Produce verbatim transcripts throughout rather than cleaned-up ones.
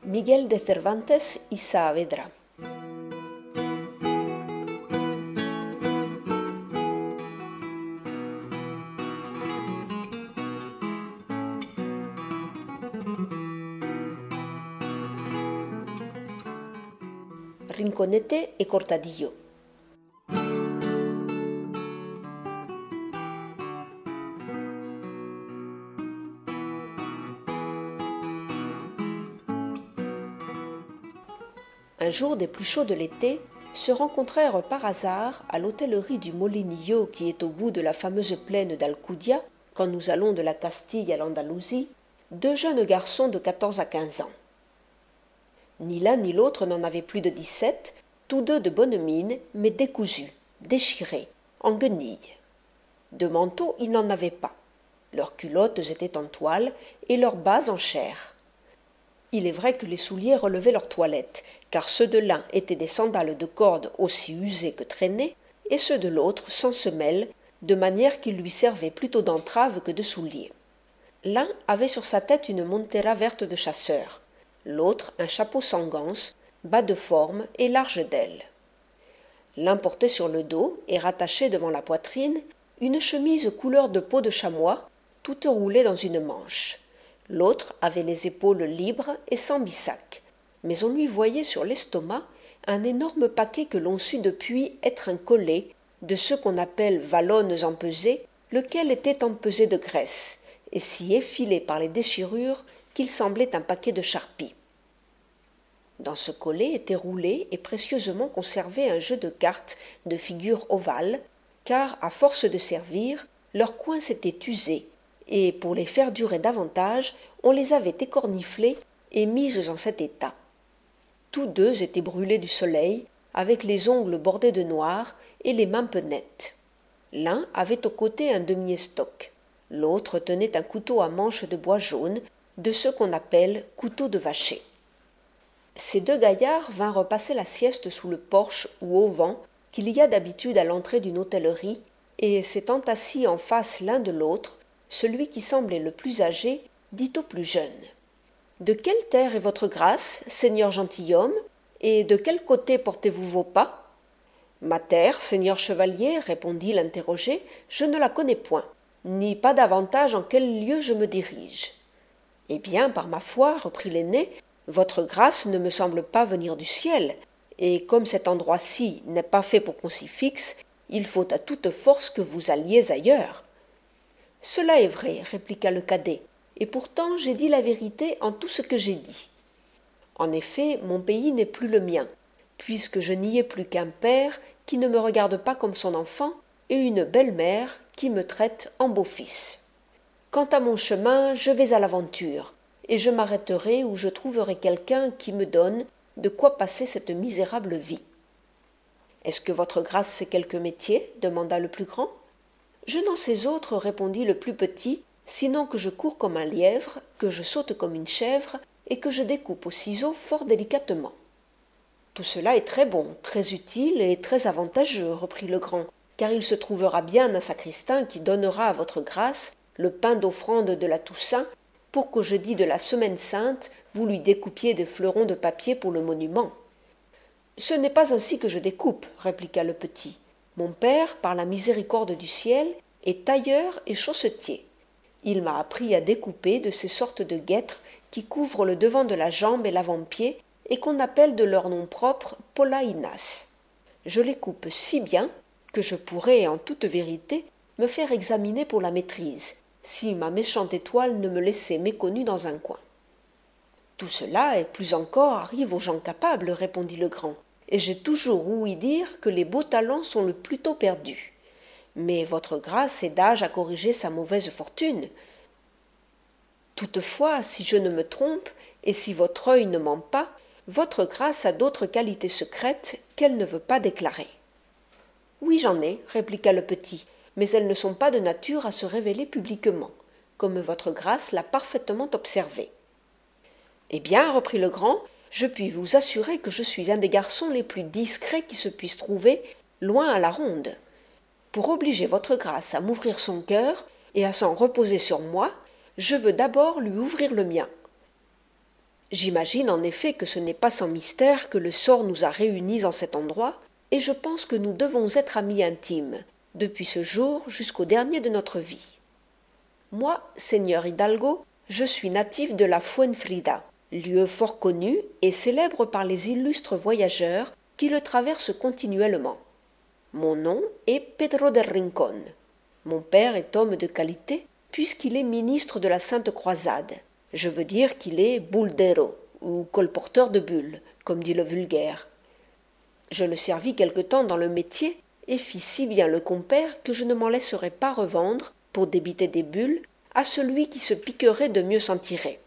Miguel de Cervantes y Saavedra. Rinconete et Cortadillo. Un jour des plus chauds de l'été, se rencontrèrent par hasard à l'hôtellerie du Molinillo qui est au bout de la fameuse plaine d'Alcudia, quand nous allons de la Castille à l'Andalousie, deux jeunes garçons de quatorze à quinze ans. Ni l'un ni l'autre n'en avaient plus de dix-sept, tous deux de bonne mine, mais décousus, déchirés, en guenilles. De manteaux, ils n'en avaient pas. Leurs culottes étaient en toile et leurs bas en chair. Il est vrai que les souliers relevaient leur toilette, car ceux de l'un étaient des sandales de corde aussi usées que traînées, et ceux de l'autre sans semelles, de manière qu'ils lui servaient plutôt d'entrave que de souliers. L'un avait sur sa tête une montera verte de chasseur, l'autre un chapeau sans ganse, bas de forme et large d'ailes. L'un portait sur le dos et rattachait devant la poitrine une chemise couleur de peau de chamois, toute roulée dans une manche. L'autre avait les épaules libres et sans bissac, mais on lui voyait sur l'estomac un énorme paquet que l'on sut depuis être un collet, de ceux qu'on appelle vallones empesées, lequel était empesé de graisse, et si effilé par les déchirures qu'il semblait un paquet de charpie. Dans ce collet était roulé et précieusement conservé un jeu de cartes de figure ovale, car, à force de servir, leurs coins s'étaient usés, et pour les faire durer davantage, on les avait écorniflés et mises en cet état. Tous deux étaient brûlés du soleil, avec les ongles bordés de noir et les mains penettes. L'un avait au côté un demi-estoc, l'autre tenait un couteau à manche de bois jaune, de ceux qu'on appelle couteaux de vacher. Ces deux gaillards vinrent passer la sieste sous le porche ou auvent qu'il y a d'habitude à l'entrée d'une hôtellerie, et s'étant assis en face l'un de l'autre, celui qui semblait le plus âgé dit au plus jeune : « De quelle terre est votre grâce, seigneur gentilhomme, et de quel côté portez-vous vos pas ?»« Ma terre, seigneur chevalier, répondit l'interrogé, je ne la connais point, ni pas davantage en quel lieu je me dirige. »« Eh bien, par ma foi, reprit l'aîné, votre grâce ne me semble pas venir du ciel, et comme cet endroit-ci n'est pas fait pour qu'on s'y fixe, il faut à toute force que vous alliez ailleurs. »« Cela est vrai, répliqua le cadet, et pourtant j'ai dit la vérité en tout ce que j'ai dit. En effet, mon pays n'est plus le mien, puisque je n'y ai plus qu'un père qui ne me regarde pas comme son enfant, et une belle-mère qui me traite en beau-fils. Quant à mon chemin, je vais à l'aventure, et je m'arrêterai où je trouverai quelqu'un qui me donne de quoi passer cette misérable vie. »« Est-ce que votre grâce sait quelque métier ?» demanda le plus grand. « Je n'en sais autre, répondit le plus petit, sinon que je cours comme un lièvre, que je saute comme une chèvre, et que je découpe au ciseau fort délicatement. »« Tout cela est très bon, très utile et très avantageux, reprit le grand, car il se trouvera bien un sacristain qui donnera à votre grâce le pain d'offrande de la Toussaint, pour qu'au jeudi de la Semaine sainte, vous lui découpiez des fleurons de papier pour le monument. »« Ce n'est pas ainsi que je découpe, répliqua le petit. Mon père, par la miséricorde du ciel, est tailleur et chaussetier. Il m'a appris à découper de ces sortes de guêtres qui couvrent le devant de la jambe et l'avant-pied et qu'on appelle de leur nom propre polainas. Je les coupe si bien que je pourrais, en toute vérité, me faire examiner pour la maîtrise, si ma méchante étoile ne me laissait méconnue dans un coin. »« Tout cela, et plus encore, arrive aux gens capables, répondit le grand, et j'ai toujours ouï dire que les beaux talents sont le plus tôt perdus. Mais votre grâce est d'âge à corriger sa mauvaise fortune. Toutefois, si je ne me trompe, et si votre œil ne ment pas, votre grâce a d'autres qualités secrètes qu'elle ne veut pas déclarer. »« Oui, j'en ai, répliqua le petit, mais elles ne sont pas de nature à se révéler publiquement, comme votre grâce l'a parfaitement observé. »« Eh bien, reprit le grand, je puis vous assurer que je suis un des garçons les plus discrets qui se puissent trouver, loin à la ronde. Pour obliger votre grâce à m'ouvrir son cœur et à s'en reposer sur moi, je veux d'abord lui ouvrir le mien. J'imagine en effet que ce n'est pas sans mystère que le sort nous a réunis en cet endroit, et je pense que nous devons être amis intimes, depuis ce jour jusqu'au dernier de notre vie. Moi, seigneur Hidalgo, je suis natif de la Fuenfrida, lieu fort connu et célèbre par les illustres voyageurs qui le traversent continuellement. Mon nom est Pedro de Rincón. Mon père est homme de qualité, puisqu'il est ministre de la Sainte Croisade. Je veux dire qu'il est buldero, ou colporteur de bulles, comme dit le vulgaire. Je le servis quelque temps dans le métier, et fis si bien le compère que je ne m'en laisserai pas revendre, pour débiter des bulles, à celui qui se piquerait de mieux s'en tirer.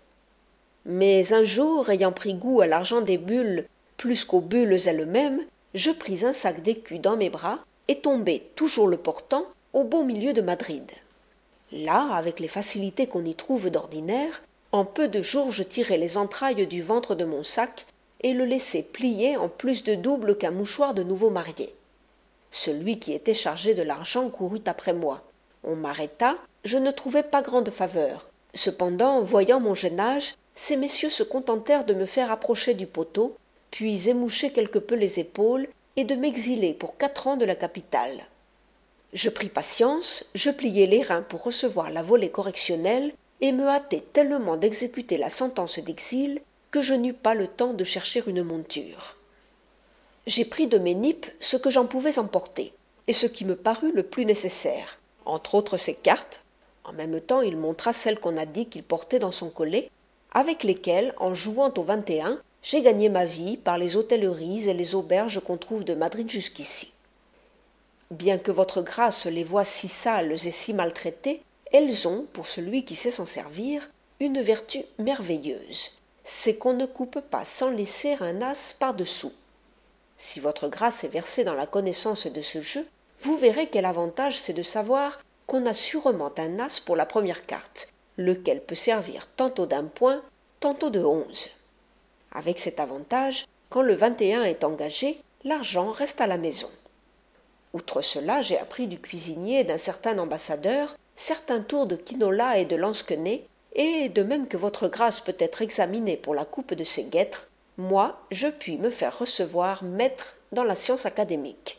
Mais un jour, ayant pris goût à l'argent des bulles plus qu'aux bulles elles-mêmes, je pris un sac d'écus dans mes bras et tombai, toujours le portant, au beau milieu de Madrid. Là, avec les facilités qu'on y trouve d'ordinaire, en peu de jours je tirai les entrailles du ventre de mon sac et le laissai plier en plus de double qu'un mouchoir de nouveau marié. Celui qui était chargé de l'argent courut après moi. On m'arrêta, je ne trouvai pas grande faveur. Cependant, voyant mon jeune âge, ces messieurs se contentèrent de me faire approcher du poteau, puis émoucher quelque peu les épaules et de m'exiler pour quatre ans de la capitale. Je pris patience, je pliai les reins pour recevoir la volée correctionnelle et me hâtai tellement d'exécuter la sentence d'exil que je n'eus pas le temps de chercher une monture. J'ai pris de mes nippes ce que j'en pouvais emporter, et ce qui me parut le plus nécessaire, entre autres ces cartes. En même temps il montra celles qu'on a dit qu'il portait dans son collet, avec lesquelles, en jouant au vingt et un, j'ai gagné ma vie par les hôtelleries et les auberges qu'on trouve de Madrid jusqu'ici. Bien que votre grâce les voie si sales et si maltraitées, elles ont, pour celui qui sait s'en servir, une vertu merveilleuse, c'est qu'on ne coupe pas sans laisser un as par-dessous. Si votre grâce est versée dans la connaissance de ce jeu, vous verrez quel avantage c'est de savoir qu'on a sûrement un as pour la première carte, lequel peut servir tantôt d'un point, tantôt de onze. Avec cet avantage, quand le vingt et un est engagé, l'argent reste à la maison. Outre cela, j'ai appris du cuisinier d'un certain ambassadeur certains tours de quinola et de lansquenet, et de même que votre grâce peut être examinée pour la coupe de ces guêtres, moi je puis me faire recevoir maître dans la science académique.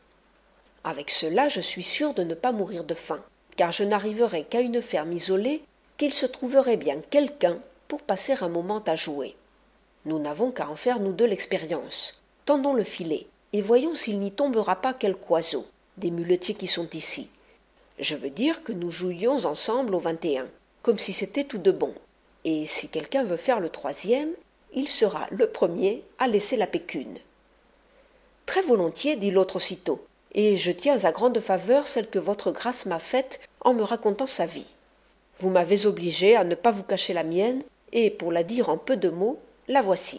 Avec cela, je suis sûr de ne pas mourir de faim, car je n'arriverai qu'à une ferme isolée qu'il se trouverait bien quelqu'un pour passer un moment à jouer. Nous n'avons qu'à en faire nous deux l'expérience. Tendons le filet, et voyons s'il n'y tombera pas quelque oiseau, des muletiers qui sont ici. Je veux dire que nous jouions ensemble au vingt et un, comme si c'était tout de bon. Et si quelqu'un veut faire le troisième, il sera le premier à laisser la pécune. Très volontiers, dit l'autre aussitôt, et je tiens à grande faveur celle que votre grâce m'a faite en me racontant sa vie. Vous m'avez obligé à ne pas vous cacher la mienne, et pour la dire en peu de mots, la voici.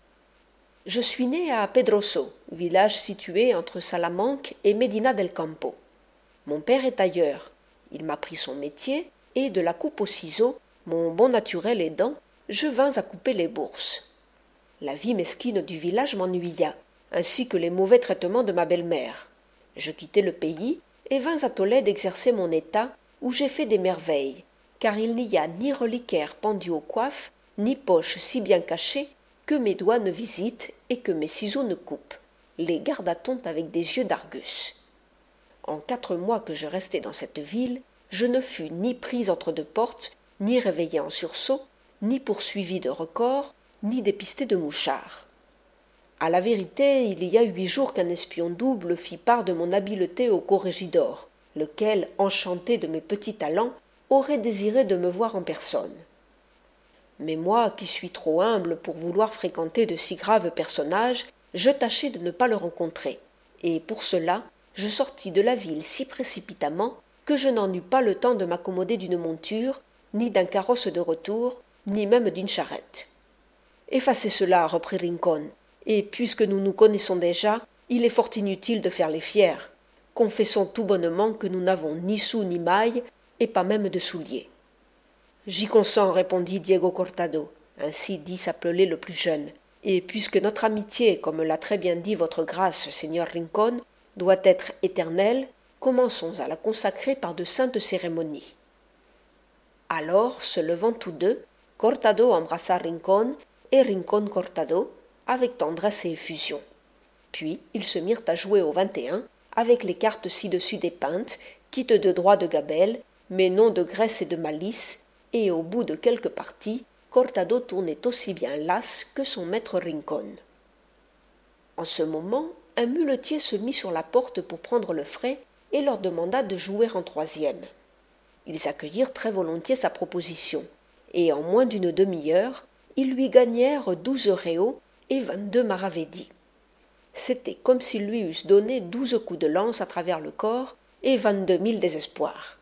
Je suis né à Pedroso, village situé entre Salamanque et Medina del Campo. Mon père est tailleur. Il m'apprit son métier, et de la coupe au ciseau, mon bon naturel aidant, je vins à couper les bourses. La vie mesquine du village m'ennuya, ainsi que les mauvais traitements de ma belle-mère. Je quittai le pays et vins à Tolède exercer mon état, où j'ai fait des merveilles, car il n'y a ni reliquaire pendu aux coiffes, ni poche si bien cachée que mes doigts ne visitent et que mes ciseaux ne coupent. Les garda-t-on avec des yeux d'Argus. En quatre mois que je restai dans cette ville, je ne fus ni pris entre deux portes, ni réveillé en sursaut, ni poursuivi de recors, ni dépisté de mouchards. À la vérité, il y a huit jours qu'un espion double fit part de mon habileté au corrégidor, lequel, enchanté de mes petits talents, aurait désiré de me voir en personne. Mais moi, qui suis trop humble pour vouloir fréquenter de si graves personnages, je tâchai de ne pas le rencontrer, et pour cela, je sortis de la ville si précipitamment que je n'en eus pas le temps de m'accommoder d'une monture, ni d'un carrosse de retour, ni même d'une charrette. Effacez cela, reprit Rincón, et puisque nous nous connaissons déjà, il est fort inutile de faire les fiers. Confessons tout bonnement que nous n'avons ni sou ni mailles, et pas même de souliers. J'y consens, répondit Diego Cortado, ainsi dit s'appelait le plus jeune, et puisque notre amitié, comme l'a très bien dit votre grâce, seigneur Rincón, doit être éternelle, commençons à la consacrer par de saintes cérémonies. Alors, se levant tous deux, Cortado embrassa Rincón et Rincon Cortado avec tendresse et effusion. Puis ils se mirent à jouer au vingt et un avec les cartes ci-dessus dépeintes, quitte de droit de gabelle, mais non de graisse et de malice, et au bout de quelques parties, Cortado tournait aussi bien l'as que son maître Rincon. En ce moment, un muletier se mit sur la porte pour prendre le frais et leur demanda de jouer en troisième. Ils accueillirent très volontiers sa proposition, et en moins d'une demi-heure, ils lui gagnèrent douze réaux et vingt-deux maravédis. C'était comme s'ils lui eussent donné douze coups de lance à travers le corps et vingt-deux mille désespoirs.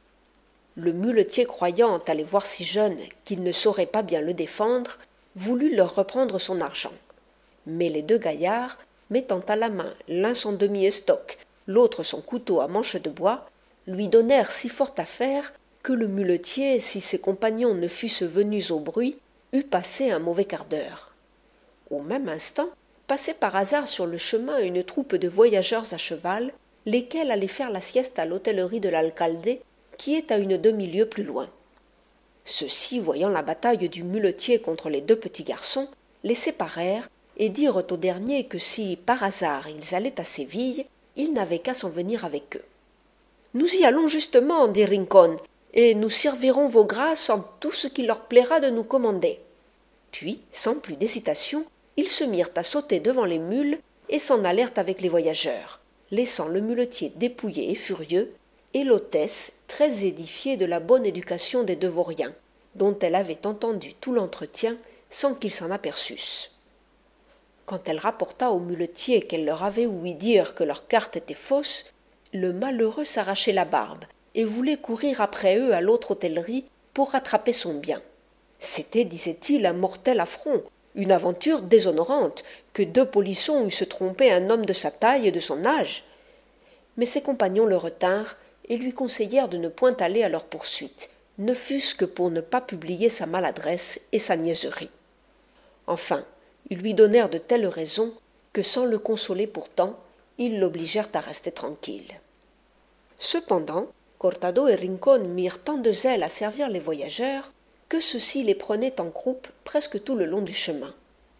Le muletier, croyant à les voir si jeunes qu'il ne saurait pas bien le défendre, voulut leur reprendre son argent. Mais les deux gaillards, mettant à la main l'un son demi-estoc, l'autre son couteau à manche de bois, lui donnèrent si fort à faire que le muletier, si ses compagnons ne fussent venus au bruit, eût passé un mauvais quart d'heure. Au même instant, passait par hasard sur le chemin une troupe de voyageurs à cheval, lesquels allaient faire la sieste à l'hôtellerie de l'Alcalde, qui est à une demi-lieue plus loin. Ceux-ci, voyant la bataille du muletier contre les deux petits garçons, les séparèrent et dirent au dernier que si, par hasard, ils allaient à Séville, il n'avait qu'à s'en venir avec eux. « Nous y allons justement, dit Rincon, et nous servirons vos grâces en tout ce qu'il leur plaira de nous commander. » Puis, sans plus d'hésitation, ils se mirent à sauter devant les mules et s'en allèrent avec les voyageurs, laissant le muletier dépouillé et furieux, et l'hôtesse très édifiée de la bonne éducation des deux vauriens, dont elle avait entendu tout l'entretien sans qu'ils s'en aperçussent. Quand elle rapporta au muletier qu'elle leur avait ouï dire que leur carte était fausse, le malheureux s'arrachait la barbe et voulait courir après eux à l'autre hôtellerie pour rattraper son bien. C'était, disait-il, un mortel affront, une aventure déshonorante, que deux polissons eussent trompé un homme de sa taille et de son âge. Mais ses compagnons le retinrent et lui conseillèrent de ne point aller à leur poursuite, ne fût-ce que pour ne pas publier sa maladresse et sa niaiserie. Enfin, ils lui donnèrent de telles raisons que, sans le consoler pourtant, ils l'obligèrent à rester tranquille. Cependant, Cortado et Rincon mirent tant de zèle à servir les voyageurs que ceux-ci les prenaient en croupe presque tout le long du chemin.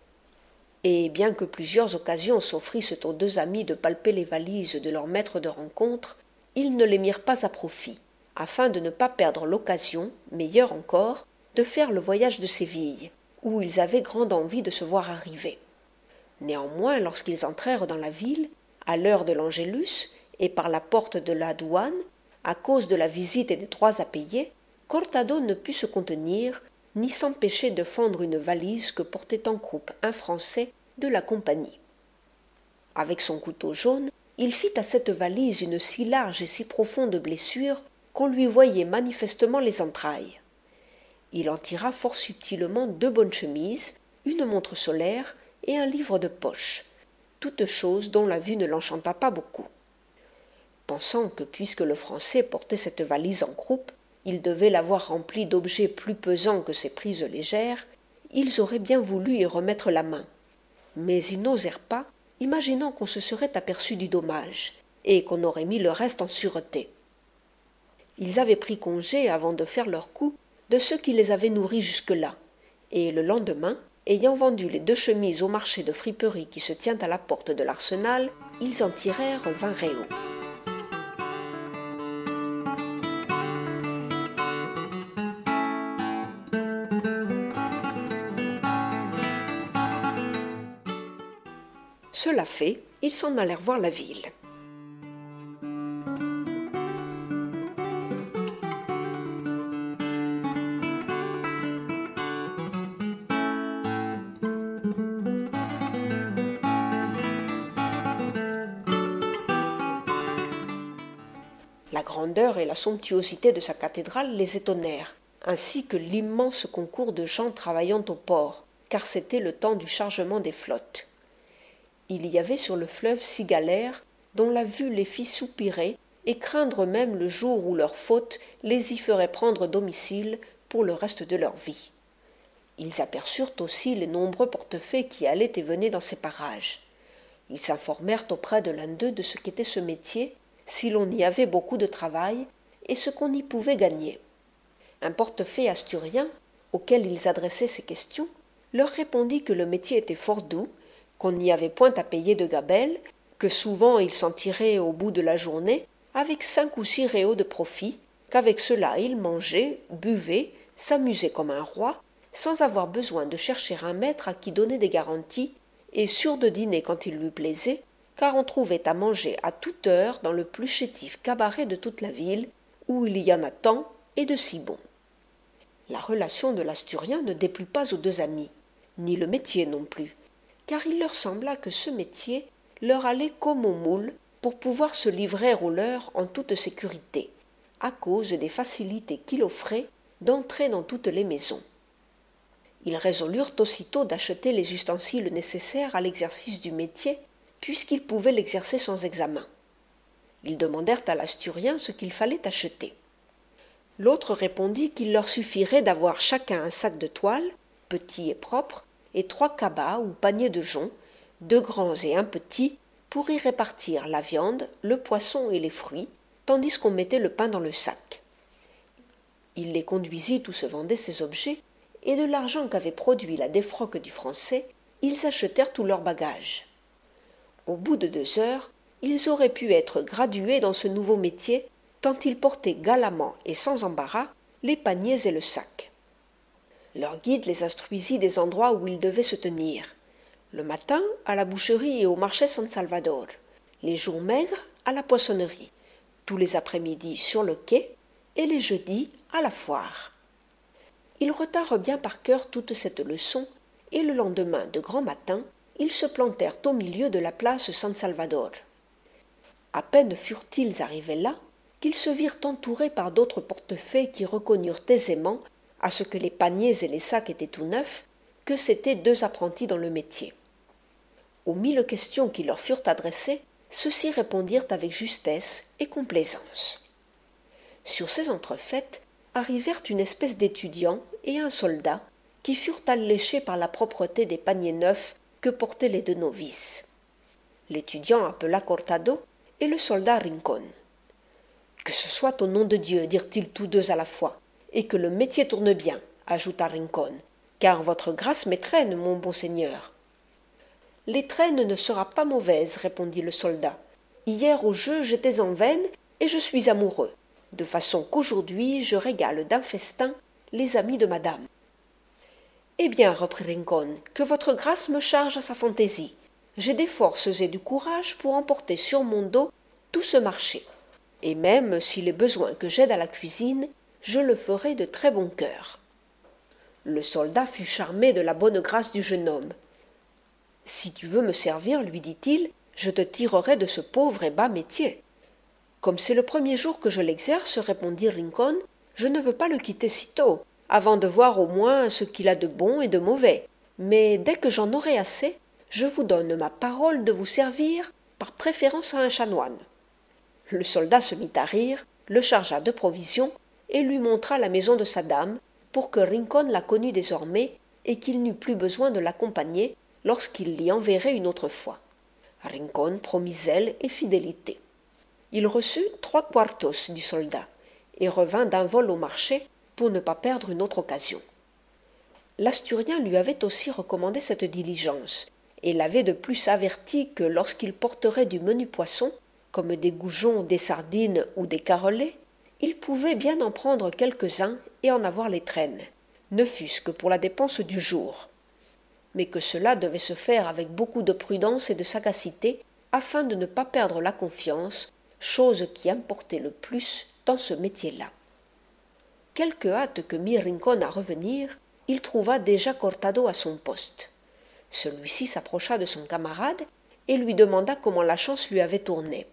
Et bien que plusieurs occasions s'offrissent aux deux amis de palper les valises de leur maître de rencontre, ils ne les mirent pas à profit, afin de ne pas perdre l'occasion, meilleure encore, de faire le voyage de Séville, où ils avaient grande envie de se voir arriver. Néanmoins, lorsqu'ils entrèrent dans la ville, à l'heure de l'Angélus, et par la porte de la douane, à cause de la visite et des droits à payer, Cortado ne put se contenir, ni s'empêcher de fendre une valise que portait en croupe un Français de la compagnie. Avec son couteau jaune, il fit à cette valise une si large et si profonde blessure qu'on lui voyait manifestement les entrailles. Il en tira fort subtilement deux bonnes chemises, une montre solaire et un livre de poche, toutes choses dont la vue ne l'enchanta pas beaucoup. Pensant que, puisque le Français portait cette valise en croupe, il devait l'avoir remplie d'objets plus pesants que ses prises légères, ils auraient bien voulu y remettre la main. Mais ils n'osèrent pas, imaginant qu'on se serait aperçu du dommage, et qu'on aurait mis le reste en sûreté. Ils avaient pris congé, avant de faire leur coup, de ceux qui les avaient nourris jusque-là, et le lendemain, ayant vendu les deux chemises au marché de friperie qui se tient à la porte de l'arsenal, ils en tirèrent vingt réaux. Cela fait, ils s'en allèrent voir la ville. La grandeur et la somptuosité de sa cathédrale les étonnèrent, ainsi que l'immense concours de gens travaillant au port, car c'était le temps du chargement des flottes. Il y avait sur le fleuve six galères, dont la vue les fit soupirer et craindre même le jour où leur faute les y ferait prendre domicile pour le reste de leur vie. Ils aperçurent aussi les nombreux portefaix qui allaient et venaient dans ces parages. Ils s'informèrent auprès de l'un d'eux de ce qu'était ce métier, si l'on y avait beaucoup de travail, et ce qu'on y pouvait gagner. Un portefaix asturien, auquel ils adressaient ces questions, leur répondit que le métier était fort doux, qu'on n'y avait point à payer de gabelle, que souvent il s'en tirait au bout de la journée avec cinq ou six réaux de profit, qu'avec cela il mangeait, buvait, s'amusait comme un roi, sans avoir besoin de chercher un maître à qui donner des garanties, et sûr de dîner quand il lui plaisait, car on trouvait à manger à toute heure dans le plus chétif cabaret de toute la ville, où il y en a tant et de si bons. La relation de l'Asturien ne déplut pas aux deux amis, ni le métier non plus, car il leur sembla que ce métier leur allait comme au moule pour pouvoir se livrer au leur en toute sécurité, à cause des facilités qu'il offrait d'entrer dans toutes les maisons. Ils résolurent aussitôt d'acheter les ustensiles nécessaires à l'exercice du métier, puisqu'ils pouvaient l'exercer sans examen. Ils demandèrent à l'Asturien ce qu'il fallait acheter. L'autre répondit qu'il leur suffirait d'avoir chacun un sac de toile, petit et propre, et trois cabas ou paniers de joncs, deux grands et un petit, pour y répartir la viande, le poisson et les fruits, tandis qu'on mettait le pain dans le sac. Il les conduisit où se vendaient ces objets, et de l'argent qu'avait produit la défroque du Français, ils achetèrent tous leurs bagages. Au bout de deux heures, ils auraient pu être gradués dans ce nouveau métier, tant ils portaient galamment et sans embarras les paniers et le sac. Leur guide les instruisit des endroits où ils devaient se tenir. Le matin, à la boucherie et au marché San Salvador, les jours maigres, à la poissonnerie, tous les après-midi sur le quai, et les jeudis, à la foire. Ils retinrent bien par cœur toute cette leçon, et le lendemain, de grand matin, ils se plantèrent au milieu de la place San Salvador. À peine furent-ils arrivés là, qu'ils se virent entourés par d'autres portefaix qui reconnurent aisément, à ce que les paniers et les sacs étaient tout neufs, que c'étaient deux apprentis dans le métier. Aux mille questions qui leur furent adressées, ceux-ci répondirent avec justesse et complaisance. Sur ces entrefaites arrivèrent une espèce d'étudiant et un soldat qui furent alléchés par la propreté des paniers neufs que portaient les deux novices. L'étudiant appela Cortado et le soldat Rincon. « Que ce soit au nom de Dieu, dirent-ils tous deux à la fois, et que le métier tourne bien, ajouta Rincon, car votre grâce m'étreine, mon bon seigneur. L'étrenne ne sera pas mauvaise, répondit le soldat. Hier au jeu j'étais en veine et je suis amoureux, de façon qu'aujourd'hui je régale d'un festin les amis de madame. Eh bien, reprit Rincon, que votre grâce me charge à sa fantaisie. J'ai des forces et du courage pour emporter sur mon dos tout ce marché. Et même s'il est besoin que j'aide à la cuisine, je le ferai de très bon cœur. Le soldat fut charmé de la bonne grâce du jeune homme. « Si tu veux me servir, lui dit-il, je te tirerai de ce pauvre et bas métier. »« Comme c'est le premier jour que je l'exerce, répondit Rincon, je ne veux pas le quitter sitôt, avant de voir au moins ce qu'il a de bon et de mauvais. Mais dès que j'en aurai assez, je vous donne ma parole de vous servir par préférence à un chanoine. » Le soldat se mit à rire, le chargea de provisions et lui montra la maison de sa dame, pour que Rincon la connût désormais et qu'il n'eût plus besoin de l'accompagner lorsqu'il l'y enverrait une autre fois. Rincon promit zèle et fidélité. Il reçut trois quartos du soldat et revint d'un vol au marché pour ne pas perdre une autre occasion. L'Asturien lui avait aussi recommandé cette diligence et l'avait de plus averti que lorsqu'il porterait du menu poisson, comme des goujons, des sardines ou des carolets, il pouvait bien en prendre quelques-uns et en avoir les traînes, ne fût-ce que pour la dépense du jour, mais que cela devait se faire avec beaucoup de prudence et de sagacité afin de ne pas perdre la confiance, chose qui importait le plus dans ce métier-là. Quelque hâte que mit Rincon à revenir, il trouva déjà Cortado à son poste. Celui-ci s'approcha de son camarade et lui demanda comment la chance lui avait tourné.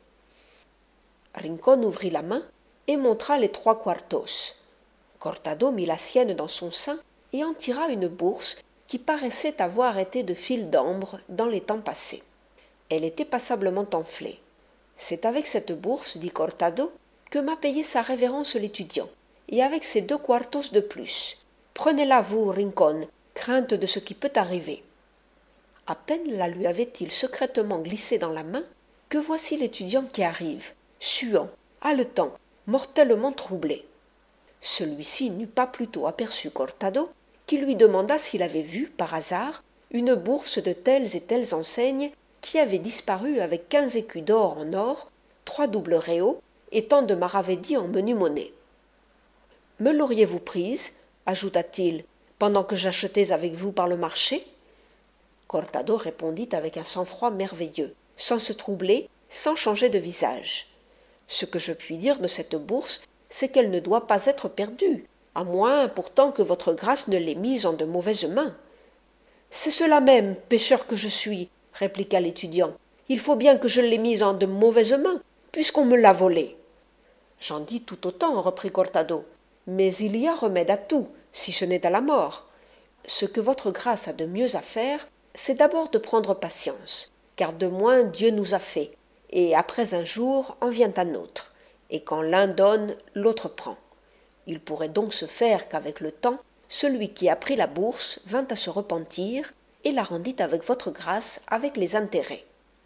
Rincon ouvrit la main et montra les trois quartos. Cortado mit la sienne dans son sein et en tira une bourse qui paraissait avoir été de fil d'ambre dans les temps passés. Elle était passablement enflée. « C'est avec cette bourse, dit Cortado, que m'a payé sa révérence l'étudiant, et avec ces deux quartos de plus. Prenez-la, vous, Rincon, crainte de ce qui peut arriver. » À peine la lui avait-il secrètement glissée dans la main que voici l'étudiant qui arrive, suant, haletant, mortellement troublé. Celui-ci n'eut pas plutôt aperçu Cortado qui lui demanda s'il avait vu, par hasard, une bourse de telles et telles enseignes qui avait disparu avec quinze écus d'or en or, trois doubles réaux et tant de maravédis en menue monnaie. « Me l'auriez-vous prise » ajouta-t-il, « pendant que j'achetais avec vous par le marché ?» Cortado répondit avec un sang-froid merveilleux, sans se troubler, sans changer de visage. « Ce que je puis dire de cette bourse, c'est qu'elle ne doit pas être perdue, à moins pourtant que votre grâce ne l'ait mise en de mauvaises mains. »« C'est cela même, pécheur que je suis, » répliqua l'étudiant. « Il faut bien que je l'ai mise en de mauvaises mains, puisqu'on me l'a volée. »« J'en dis tout autant, reprit Cortado, mais il y a remède à tout, si ce n'est à la mort. Ce que votre grâce a de mieux à faire, c'est d'abord de prendre patience, car de moins Dieu nous a fait, et après un jour en vient un autre, et quand l'un donne, l'autre prend. Il pourrait donc se faire qu'avec le temps, celui qui a pris la bourse vint à se repentir, et la rendit avec votre grâce avec les intérêts. »«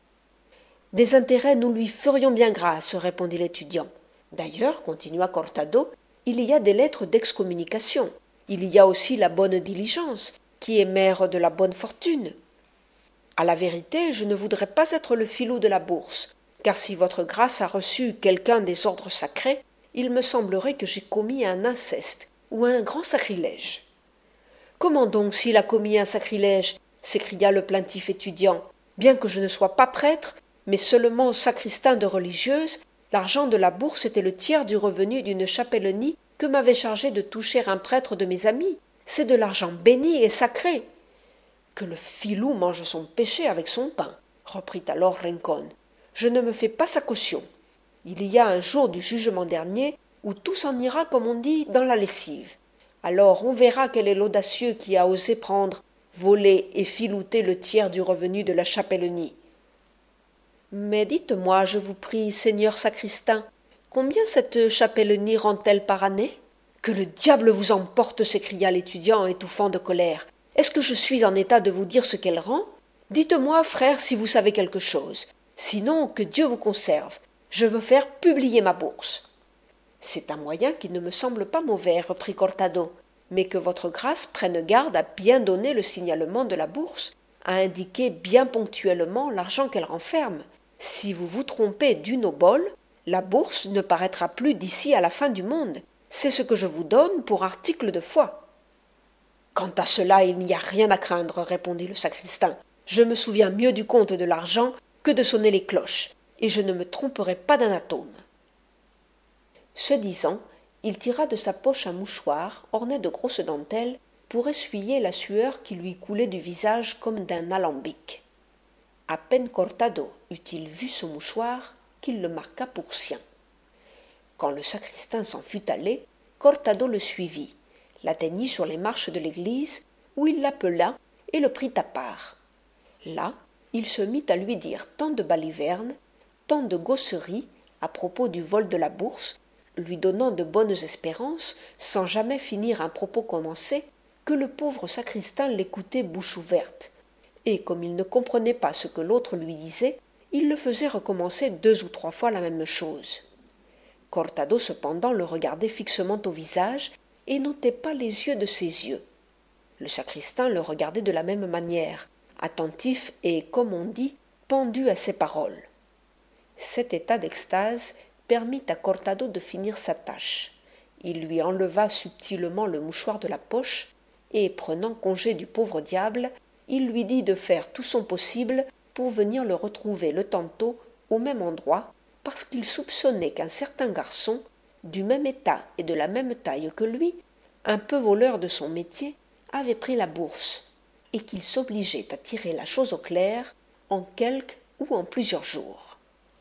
Des intérêts nous lui ferions bien grâce, répondit l'étudiant. D'ailleurs, continua Cortado, il y a des lettres d'excommunication, il y a aussi la bonne diligence, qui est mère de la bonne fortune. À la vérité, je ne voudrais pas être le filou de la bourse, car si votre grâce a reçu quelqu'un des ordres sacrés, il me semblerait que j'ai commis un inceste ou un grand sacrilège. »« Comment donc s'il a commis un sacrilège ?» s'écria le plaintif étudiant. « Bien que je ne sois pas prêtre, mais seulement sacristain de religieuse, l'argent de la bourse était le tiers du revenu d'une chapellenie que m'avait chargé de toucher un prêtre de mes amis. C'est de l'argent béni et sacré. »« Que le filou mange son péché avec son pain, » reprit alors Rincon. « Je ne me fais pas sa caution. Il y a un jour du jugement dernier où tout s'en ira, comme on dit, dans la lessive. Alors on verra quel est l'audacieux qui a osé prendre, voler et filouter le tiers du revenu de la chapellenie. »« Mais dites-moi, je vous prie, seigneur sacristain, combien cette chapellenie rend-elle par année ?»« Que le diable vous emporte » s'écria l'étudiant étouffant de colère. « Est-ce que je suis en état de vous dire ce qu'elle rend ? Dites-moi, frère, si vous savez quelque chose. Sinon, que Dieu vous conserve. Je veux faire publier ma bourse. »« C'est un moyen qui ne me semble pas mauvais, reprit Cortado, mais que votre grâce prenne garde à bien donner le signalement de la bourse, à indiquer bien ponctuellement l'argent qu'elle renferme. Si vous vous trompez d'une obole, la bourse ne paraîtra plus d'ici à la fin du monde. C'est ce que je vous donne pour article de foi. »« Quant à cela, il n'y a rien à craindre, répondit le sacristain. Je me souviens mieux du compte de l'argent que de sonner les cloches, et je ne me tromperai pas d'un atome. » Ce disant, il tira de sa poche un mouchoir orné de grosses dentelles pour essuyer la sueur qui lui coulait du visage comme d'un alambic. À peine Cortado eut-il vu ce mouchoir qu'il le marqua pour sien. Quand le sacristain s'en fut allé, Cortado le suivit, l'atteignit sur les marches de l'église, où il l'appela et le prit à part. Là, il se mit à lui dire tant de balivernes, tant de gausseries à propos du vol de la bourse, lui donnant de bonnes espérances, sans jamais finir un propos commencé, que le pauvre sacristain l'écoutait bouche ouverte, et comme il ne comprenait pas ce que l'autre lui disait, il le faisait recommencer deux ou trois fois la même chose. Cortado cependant le regardait fixement au visage et n'ôtait pas les yeux de ses yeux. Le sacristain le regardait de la même manière, attentif et, comme on dit, pendu à ses paroles. Cet état d'extase permit à Cortado de finir sa tâche. Il lui enleva subtilement le mouchoir de la poche, et, prenant congé du pauvre diable, il lui dit de faire tout son possible pour venir le retrouver le tantôt au même endroit, parce qu'il soupçonnait qu'un certain garçon, du même état et de la même taille que lui, un peu voleur de son métier, avait pris la bourse, et qu'il s'obligeait à tirer la chose au clair en quelques ou en plusieurs jours.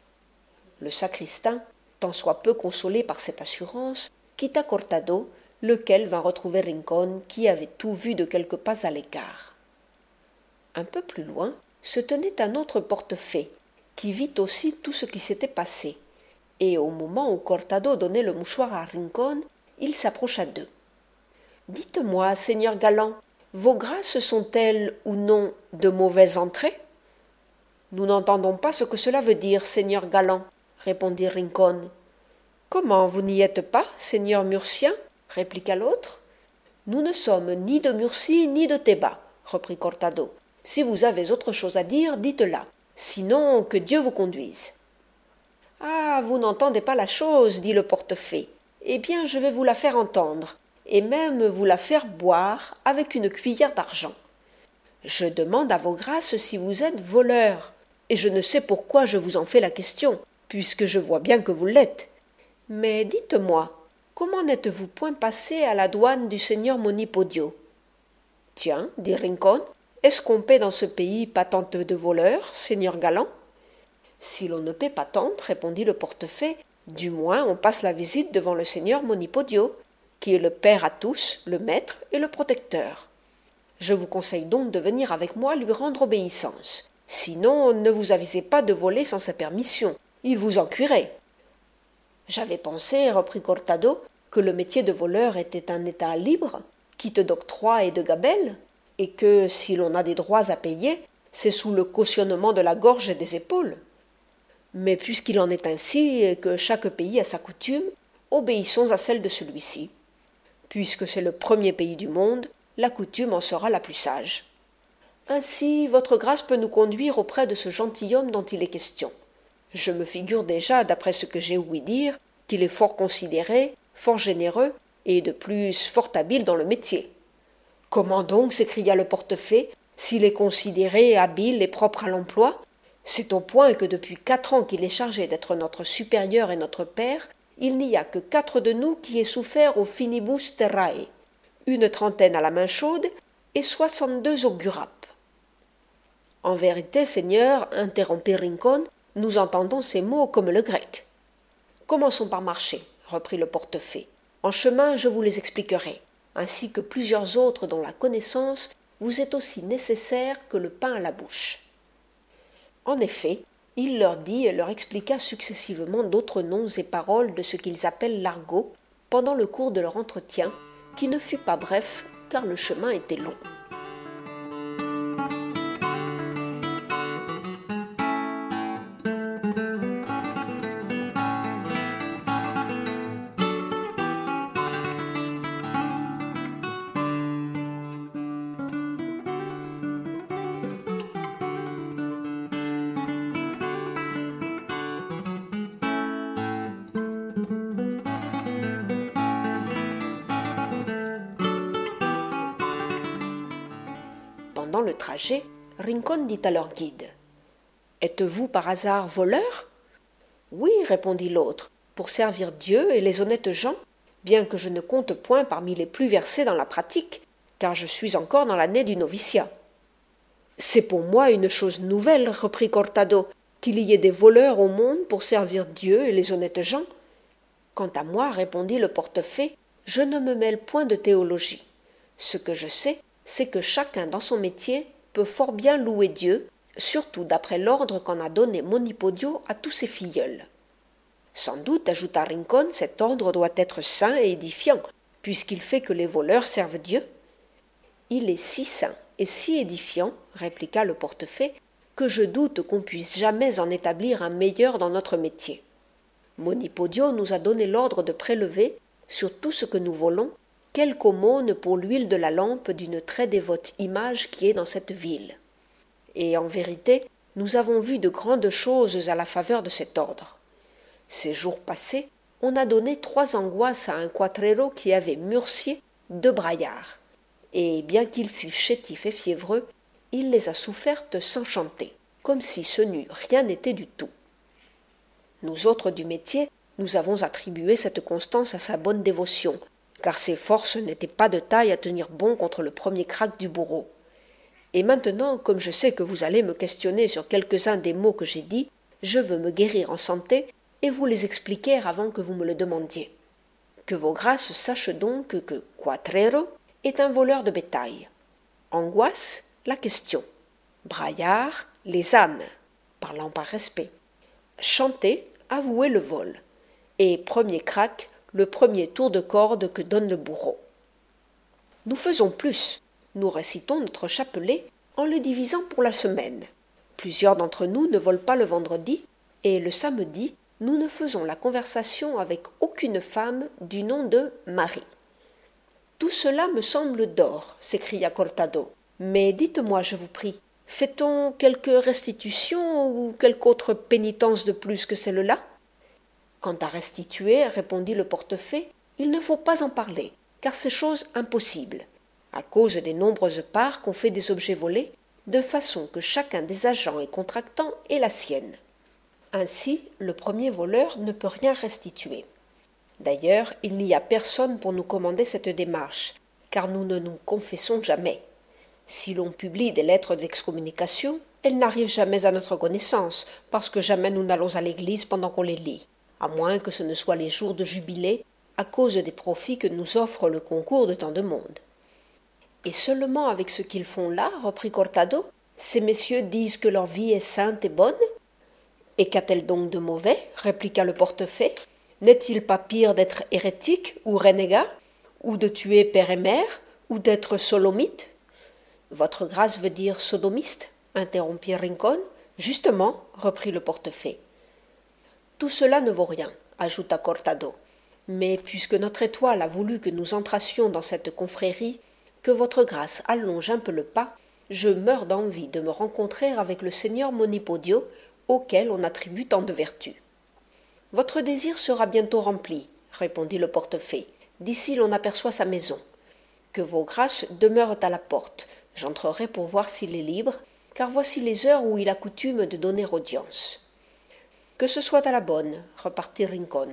Le sacristain, tant soit peu consolé par cette assurance, quitta Cortado, lequel vint retrouver Rincon, qui avait tout vu de quelques pas à l'écart. Un peu plus loin se tenait un autre portefaix, qui vit aussi tout ce qui s'était passé, et au moment où Cortado donnait le mouchoir à Rincon, il s'approcha d'eux. « Dites-moi, seigneur galant, vos grâces sont-elles ou non de mauvaise entrée ?»« Nous n'entendons pas ce que cela veut dire, seigneur galant, » répondit Rincon. « Comment, vous n'y êtes pas, seigneur Murcien ?» répliqua l'autre. Nous ne sommes ni de Murcie ni de Théba, reprit Cortado. Si vous avez autre chose à dire, dites-la. Sinon, que Dieu vous conduise. Ah, vous n'entendez pas la chose, dit le portefaix. Eh bien, je vais vous la faire entendre, et même vous la faire boire avec une cuillère d'argent. Je demande à vos grâces si vous êtes voleur, et je ne sais pourquoi je vous en fais la question, puisque je vois bien que vous l'êtes. Mais dites-moi, comment n'êtes-vous point passé à la douane du seigneur Monipodio? Tiens, dit Rincon, est-ce qu'on paie dans ce pays patente de voleur, seigneur galant? Si l'on ne paie patente, répondit le portefaix, du moins on passe la visite devant le seigneur Monipodio, qui est le père à tous, le maître et le protecteur. Je vous conseille donc de venir avec moi lui rendre obéissance. Sinon, ne vous avisez pas de voler sans sa permission, il vous en cuirait. J'avais pensé, reprit Cortado, que le métier de voleur était un état libre, quitte d'octroi et de gabelle, et que, si l'on a des droits à payer, c'est sous le cautionnement de la gorge et des épaules. Mais puisqu'il en est ainsi, et que chaque pays a sa coutume, obéissons à celle de celui-ci. Puisque c'est le premier pays du monde, la coutume en sera la plus sage. Ainsi, votre grâce peut nous conduire auprès de ce gentilhomme dont il est question. Je me figure déjà, d'après ce que j'ai ouï dire, qu'il est fort considéré, fort généreux, et de plus fort habile dans le métier. Comment donc, s'écria le portefaix, s'il est considéré, habile et propre à l'emploi? C'est au point que depuis quatre ans qu'il est chargé d'être notre supérieur et notre père, il n'y a que quatre de nous qui aient souffert au finibus terrae, une trentaine à la main chaude et soixante-deux au gurappe. En vérité, seigneur, interrompit Rincon, nous entendons ces mots comme le grec. Commençons par marcher, reprit le portefaix. En chemin, je vous les expliquerai, ainsi que plusieurs autres dont la connaissance vous est aussi nécessaire que le pain à la bouche. En effet, il leur dit et leur expliqua successivement d'autres noms et paroles de ce qu'ils appellent l'argot pendant le cours de leur entretien, qui ne fut pas bref, car le chemin était long. Pendant le trajet, Rincon dit à leur guide « Êtes-vous par hasard voleur ?»« Oui, répondit l'autre, pour servir Dieu et les honnêtes gens, bien que je ne compte point parmi les plus versés dans la pratique, car je suis encore dans l'année du noviciat. »« C'est pour moi une chose nouvelle, reprit Cortado, qu'il y ait des voleurs au monde pour servir Dieu et les honnêtes gens. Quant à moi, répondit le portefaix, je ne me mêle point de théologie. Ce que je sais, c'est que chacun dans son métier peut fort bien louer Dieu, surtout d'après l'ordre qu'en a donné Monipodio à tous ses filleuls. Sans doute, ajouta Rincon, cet ordre doit être saint et édifiant, puisqu'il fait que les voleurs servent Dieu. Il est si saint et si édifiant, répliqua le portefaix, que je doute qu'on puisse jamais en établir un meilleur dans notre métier. Monipodio nous a donné l'ordre de prélever, sur tout ce que nous volons, quelque aumône pour l'huile de la lampe d'une très dévote image qui est dans cette ville. Et en vérité, nous avons vu de grandes choses à la faveur de cet ordre. Ces jours passés, on a donné trois angoisses à un quatrero qui avait Murcier, deux braillards. Et bien qu'il fût chétif et fiévreux, il les a souffertes sans chanter, comme si ce n'eût rien été du tout. Nous autres du métier, nous avons attribué cette constance à sa bonne dévotion, car ses forces n'étaient pas de taille à tenir bon contre le premier crack du bourreau. Et maintenant, comme je sais que vous allez me questionner sur quelques-uns des mots que j'ai dits, je veux me guérir en santé et vous les expliquer avant que vous me le demandiez. Que vos grâces sachent donc que quatrero est un voleur de bétail. Angoisse, la question. Braillard, les ânes, parlant par respect. Chanter, avouer le vol. Et premier crack, le premier tour de corde que donne le bourreau. Nous faisons plus. Nous récitons notre chapelet en le divisant pour la semaine. Plusieurs d'entre nous ne volent pas le vendredi, et le samedi, nous ne faisons la conversation avec aucune femme du nom de Marie. Tout cela me semble d'or, s'écria Cortado. Mais dites-moi, je vous prie, fait-on quelque restitution ou quelque autre pénitence de plus que celle-là? Quant à restituer, répondit le portefaix, il ne faut pas en parler, car c'est chose impossible, à cause des nombreuses parts qu'on fait des objets volés, de façon que chacun des agents et contractants ait la sienne. Ainsi, le premier voleur ne peut rien restituer. D'ailleurs, il n'y a personne pour nous commander cette démarche, car nous ne nous confessons jamais. Si l'on publie des lettres d'excommunication, elles n'arrivent jamais à notre connaissance, parce que jamais nous n'allons à l'église pendant qu'on les lit, à moins que ce ne soit les jours de jubilé, à cause des profits que nous offre le concours de tant de monde. Et seulement avec ce qu'ils font là, reprit Cortado, ces messieurs disent que leur vie est sainte et bonne? Et qu'a-t-elle donc de mauvais? Répliqua le portefaix. N'est-il pas pire d'être hérétique ou renégat, ou de tuer père et mère, ou d'être solomite? Votre grâce veut dire sodomiste? Interrompit Rincon. Justement, reprit le portefaix. Tout cela ne vaut rien, ajouta Cortado. Mais puisque notre étoile a voulu que nous entrassions dans cette confrérie, que votre grâce allonge un peu le pas, je meurs d'envie de me rencontrer avec le seigneur Monipodio, auquel on attribue tant de vertus. Votre désir sera bientôt rempli, répondit le portefaix. D'ici l'on aperçoit sa maison. Que vos grâces demeurent à la porte. J'entrerai pour voir s'il est libre, car voici les heures où il a coutume de donner audience. Que ce soit à la bonne, repartit Rincon.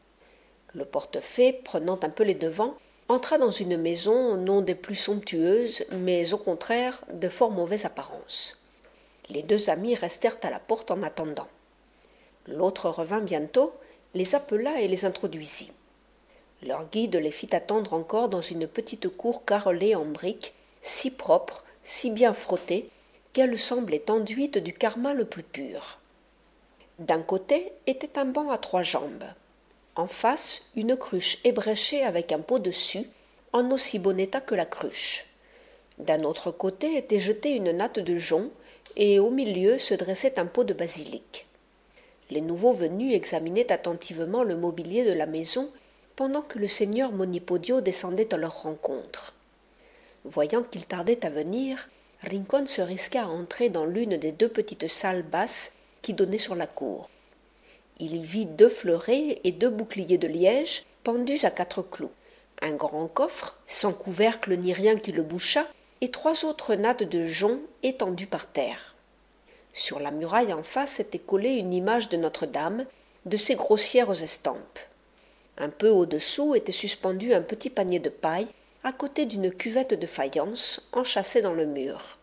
Le portefaix, prenant un peu les devants, entra dans une maison non des plus somptueuses, mais au contraire de fort mauvaise apparence. Les deux amis restèrent à la porte en attendant. L'autre revint bientôt, les appela et les introduisit. Leur guide les fit attendre encore dans une petite cour carrelée en briques, si propre, si bien frottée, qu'elle semblait enduite du carmin le plus pur. D'un côté était un banc à trois jambes. En face, une cruche ébréchée avec un pot dessus, en aussi bon état que la cruche. D'un autre côté était jetée une natte de jonc, et au milieu se dressait un pot de basilic. Les nouveaux venus examinaient attentivement le mobilier de la maison, pendant que le seigneur Monipodio descendait à leur rencontre. Voyant qu'il tardait à venir, Rincon se risqua à entrer dans l'une des deux petites salles basses qui donnaient sur la cour. Il y vit deux fleurets et deux boucliers de liège pendus à quatre clous, un grand coffre, sans couvercle ni rien qui le bouchât, et trois autres nattes de jonc étendues par terre. Sur la muraille en face était collée une image de Notre-Dame, de ses grossières estampes. Un peu au-dessous était suspendu un petit panier de paille, à côté d'une cuvette de faïence enchâssée dans le mur.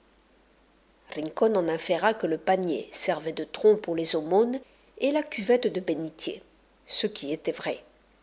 Rincon en inféra que le panier servait de tronc pour les aumônes et la cuvette de bénitier, ce qui était vrai.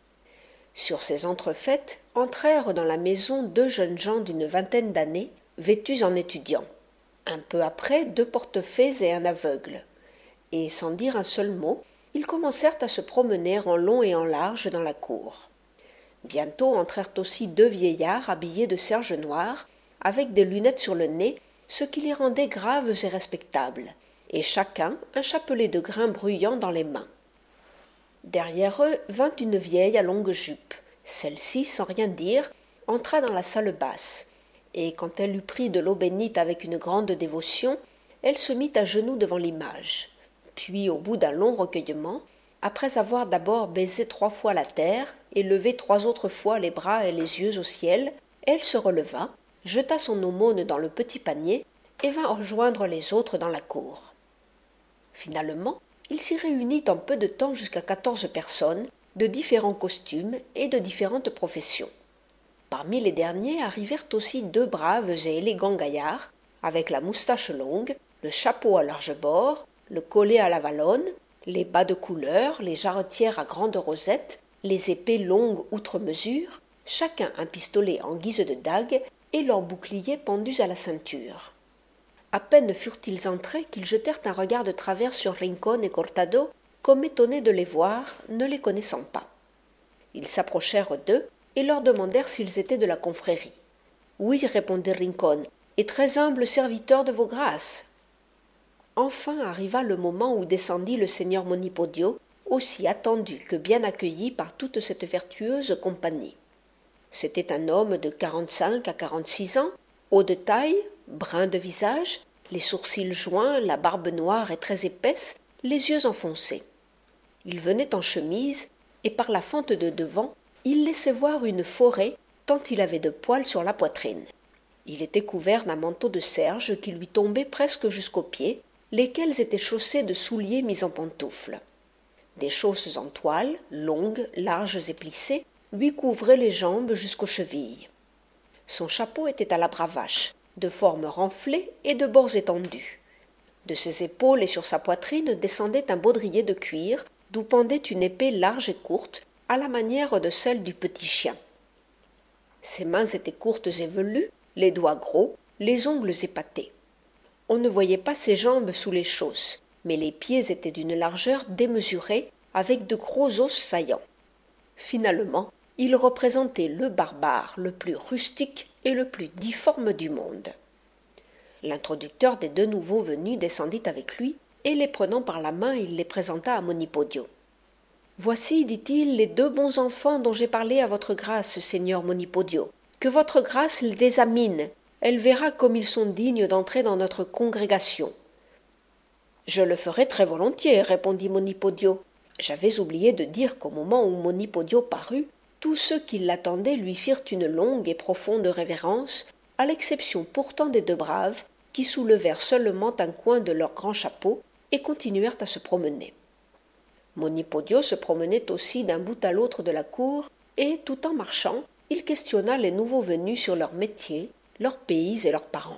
Sur ces entrefaites entrèrent dans la maison deux jeunes gens d'une vingtaine d'années, vêtus en étudiants. Un peu après, deux portefaix et un aveugle. Et sans dire un seul mot, ils commencèrent à se promener en long et en large dans la cour. Bientôt entrèrent aussi deux vieillards habillés de serge noire, avec des lunettes sur le nez, ce qui les rendait graves et respectables, et chacun un chapelet de grains bruyants dans les mains. Derrière eux vint une vieille à longue jupe. Celle-ci, sans rien dire, entra dans la salle basse, et quand elle eut pris de l'eau bénite avec une grande dévotion, elle se mit à genoux devant l'image. Puis, au bout d'un long recueillement, après avoir d'abord baisé trois fois la terre et levé trois autres fois les bras et les yeux au ciel, elle se releva, jeta son aumône dans le petit panier et vint rejoindre les autres dans la cour. Finalement, il s'y réunit en peu de temps jusqu'à quatorze personnes, de différents costumes et de différentes professions. Parmi les derniers arrivèrent aussi deux braves et élégants gaillards, avec la moustache longue, le chapeau à large bord, le collet à la vallonne, les bas de couleur, les jarretières à grandes rosettes, les épées longues outre mesure, chacun un pistolet en guise de dague et leurs boucliers pendus à la ceinture. À peine furent-ils entrés qu'ils jetèrent un regard de travers sur Rincon et Cortado, comme étonnés de les voir, ne les connaissant pas. Ils s'approchèrent d'eux et leur demandèrent s'ils étaient de la confrérie. « Oui, répondit Rincon, et très humble serviteur de vos grâces. » Enfin arriva le moment où descendit le seigneur Monipodio, aussi attendu que bien accueilli par toute cette vertueuse compagnie. C'était un homme de quarante-cinq à quarante-six ans, haut de taille, brun de visage, les sourcils joints, la barbe noire et très épaisse, les yeux enfoncés. Il venait en chemise, et par la fente de devant, il laissait voir une forêt tant il avait de poils sur la poitrine. Il était couvert d'un manteau de serge qui lui tombait presque jusqu'aux pieds, lesquels étaient chaussés de souliers mis en pantoufles. Des chausses en toile, longues, larges et plissées, lui couvraient les jambes jusqu'aux chevilles. Son chapeau était à la bravache, de forme renflée et de bords étendus. De ses épaules et sur sa poitrine descendait un baudrier de cuir, d'où pendait une épée large et courte, à la manière de celle du petit chien. Ses mains étaient courtes et velues, les doigts gros, les ongles épatés. On ne voyait pas ses jambes sous les chausses, mais les pieds étaient d'une largeur démesurée, avec de gros os saillants. Finalement, il représentait le barbare le plus rustique et le plus difforme du monde. L'introducteur des deux nouveaux venus descendit avec lui, et les prenant par la main, il les présenta à Monipodio. « Voici, dit-il, les deux bons enfants dont j'ai parlé à votre grâce, seigneur Monipodio. Que votre grâce les examine, elle verra comme ils sont dignes d'entrer dans notre congrégation. »« Je le ferai très volontiers, répondit Monipodio. J'avais oublié de dire qu'au moment où Monipodio parut, tous ceux qui l'attendaient lui firent une longue et profonde révérence, à l'exception pourtant des deux braves, qui soulevèrent seulement un coin de leur grand chapeau et continuèrent à se promener. Monipodio se promenait aussi d'un bout à l'autre de la cour, et, tout en marchant, il questionna les nouveaux venus sur leur métier, leur pays et leurs parents.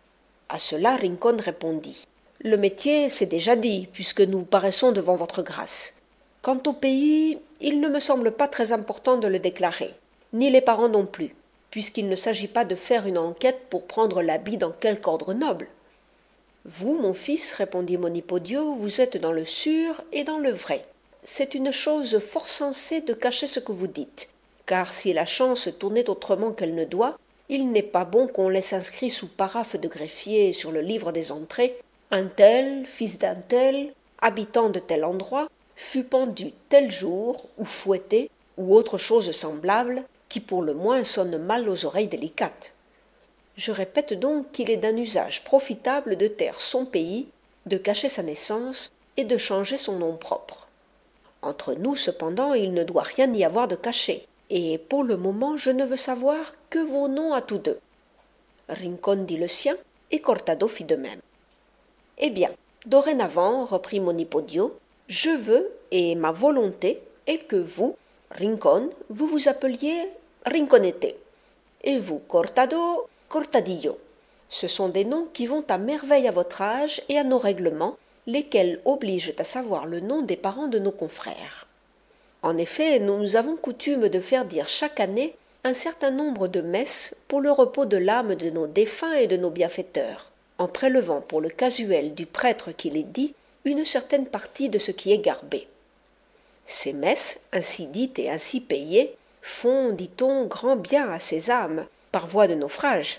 À cela Rincon répondit. Le métier, c'est déjà dit, puisque nous paraissons devant votre grâce. Quant au pays, il ne me semble pas très important de le déclarer, ni les parents non plus, puisqu'il ne s'agit pas de faire une enquête pour prendre l'habit dans quelque ordre noble. Vous, mon fils, répondit Monipodio, vous êtes dans le sûr et dans le vrai. C'est une chose fort sensée de cacher ce que vous dites, car si la chance tournait autrement qu'elle ne doit, il n'est pas bon qu'on laisse inscrit sous paraphe de greffier sur le livre des entrées un tel, fils d'un tel, habitant de tel endroit, fut pendu tel jour, ou fouetté, ou autre chose semblable, qui pour le moins sonne mal aux oreilles délicates. Je répète donc qu'il est d'un usage profitable de taire son pays, de cacher sa naissance et de changer son nom propre. Entre nous, cependant, il ne doit rien y avoir de caché, et pour le moment je ne veux savoir que vos noms à tous deux. Rincon dit le sien, et Cortado fit de même. Eh bien, dorénavant, reprit Monipodio, je veux, et ma volonté, est que vous, Rincon, vous vous appeliez Rinconete, et vous, Cortado, Cortadillo. Ce sont des noms qui vont à merveille à votre âge et à nos règlements, lesquels obligent à savoir le nom des parents de nos confrères. En effet, nous avons coutume de faire dire chaque année un certain nombre de messes pour le repos de l'âme de nos défunts et de nos bienfaiteurs, en prélevant pour le casuel du prêtre qui les dit une certaine partie de ce qui est garbé. Ces messes, ainsi dites et ainsi payées, font, dit-on, grand bien à ces âmes, par voie de naufrage.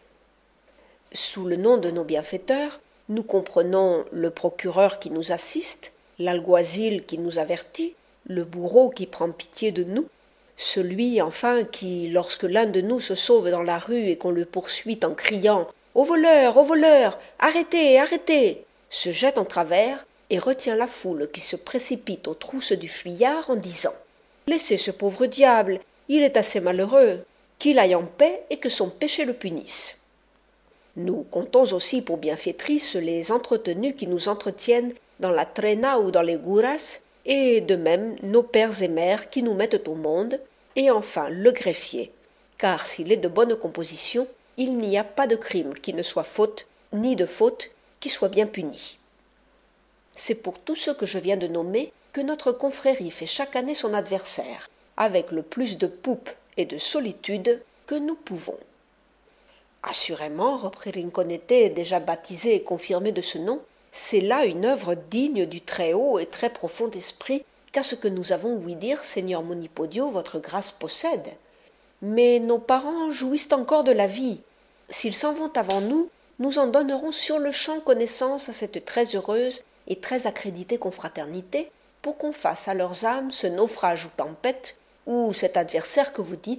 Sous le nom de nos bienfaiteurs, nous comprenons le procureur qui nous assiste, l'alguazil qui nous avertit, le bourreau qui prend pitié de nous, celui, enfin, qui, lorsque l'un de nous se sauve dans la rue et qu'on le poursuit en criant « Au voleur, au voleur, arrêtez, arrêtez !» se jette en travers et retient la foule qui se précipite aux trousses du fuyard en disant « Laissez ce pauvre diable, il est assez malheureux, qu'il aille en paix et que son péché le punisse. » Nous comptons aussi pour bienfaitrices les entretenues qui nous entretiennent dans la trena ou dans les gouras, et de même nos pères et mères qui nous mettent au monde, et enfin le greffier, car s'il est de bonne composition, il n'y a pas de crime qui ne soit faute, ni de faute qui soit bien puni. C'est pour tous ceux que je viens de nommer que notre confrérie fait chaque année son adversaire, avec le plus de poupe et de solitude que nous pouvons. Assurément, reprit Rinconete, déjà baptisé et confirmé de ce nom, c'est là une œuvre digne du très haut et très profond esprit qu'à ce que nous avons ouï dire, seigneur Monipodio, votre grâce possède. Mais nos parents jouissent encore de la vie. S'ils s'en vont avant nous, nous en donnerons sur-le-champ connaissance à cette très heureuse et très accréditée confraternité, pour qu'on fasse à leurs âmes ce naufrage ou tempête, ou cet adversaire que vous dites,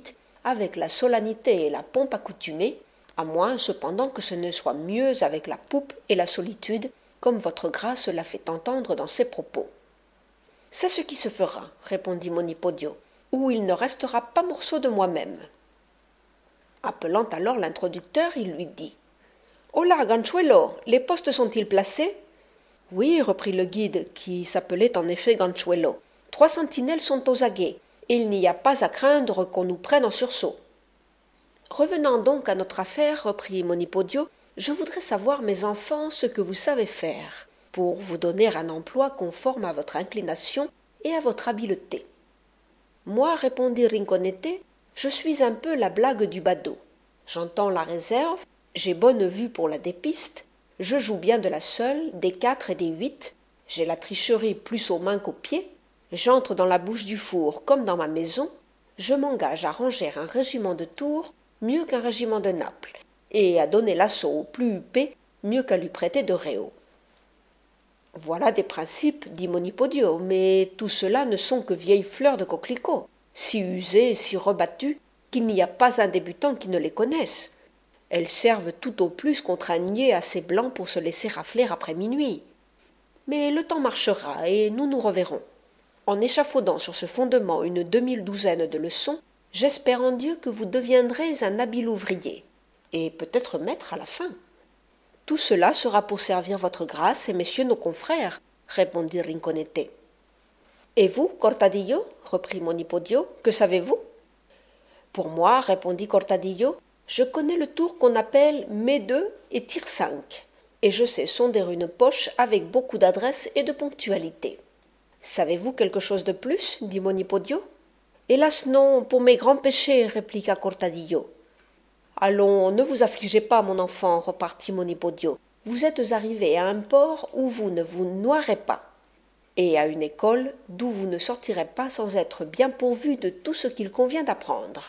avec la solennité et la pompe accoutumées, à moins cependant que ce ne soit mieux avec la poupe et la solitude, comme votre grâce l'a fait entendre dans ses propos. C'est ce qui se fera, répondit Monipodio, ou il ne restera pas morceau de moi-même. Appelant alors l'introducteur, il lui dit « Hola, Ganchuelo, les postes sont-ils placés ?» « Oui, reprit le guide, qui s'appelait en effet Ganchuelo. Trois sentinelles sont aux aguets, et il n'y a pas à craindre qu'on nous prenne en sursaut. » Revenant donc à notre affaire, reprit Monipodio, je voudrais savoir, mes enfants, ce que vous savez faire, pour vous donner un emploi conforme à votre inclination et à votre habileté. Moi, répondit Rinconete, je suis un peu la blague du badaud. J'entends la réserve, j'ai bonne vue pour la dépiste, je joue bien de la seule, des quatre et des huit, j'ai la tricherie plus aux mains qu'aux pieds, j'entre dans la bouche du four comme dans ma maison, je m'engage à ranger un régiment de Tours mieux qu'un régiment de Naples, et à donner l'assaut au plus huppé mieux qu'à lui prêter de réaux. Voilà des principes, dit Monipodio, mais tout cela ne sont que vieilles fleurs de coquelicot, si usées, si rebattues, qu'il n'y a pas un débutant qui ne les connaisse. Elles servent tout au plus contre un niais assez blanc pour se laisser rafler après minuit. Mais le temps marchera, et nous nous reverrons. En échafaudant sur ce fondement une demi-douzaine de leçons, j'espère en Dieu que vous deviendrez un habile ouvrier, et peut-être maître à la fin. Tout cela sera pour servir votre grâce et messieurs nos confrères, répondit Rinconete. Et vous, Cortadillo, reprit Monipodio, que savez-vous? Pour moi, répondit Cortadillo, je connais le tour qu'on appelle mets deux et tire cinq, et je sais sonder une poche avec beaucoup d'adresse et de ponctualité. Savez-vous quelque chose de plus? Dit Monipodio. Hélas non, pour mes grands péchés, répliqua Cortadillo. Allons, ne vous affligez pas, mon enfant, repartit Monipodio. Vous êtes arrivé à un port où vous ne vous noierez pas, et à une école d'où vous ne sortirez pas sans être bien pourvu de tout ce qu'il convient d'apprendre.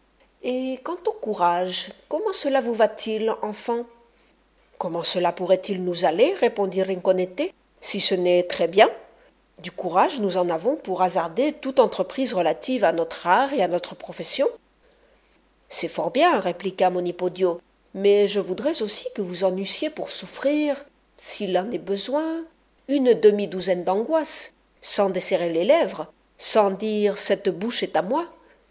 Et quant au courage, comment cela vous va-t-il, enfant? Comment cela pourrait-il nous aller, répondit Rinconete, si ce n'est très bien? Du courage, nous en avons pour hasarder toute entreprise relative à notre art et à notre profession. C'est fort bien, répliqua Monipodio, mais je voudrais aussi que vous en eussiez pour souffrir, s'il en est besoin, une demi-douzaine d'angoisses, sans desserrer les lèvres, sans dire « cette bouche est à moi ».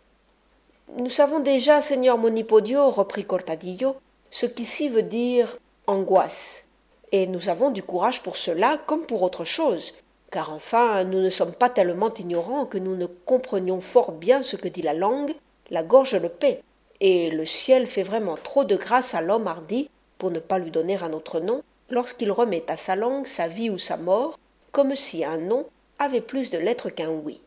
Nous savons déjà, Seigneur Monipodio, reprit Cortadillo, ce qu'ici veut dire « angoisse », et nous avons du courage pour cela comme pour autre chose, car enfin nous ne sommes pas tellement ignorants que nous ne comprenions fort bien ce que dit la langue, la gorge le paie, et le ciel fait vraiment trop de grâce à l'homme hardi, pour ne pas lui donner un autre nom, lorsqu'il remet à sa langue sa vie ou sa mort, comme si un non avait plus de lettres qu'un oui.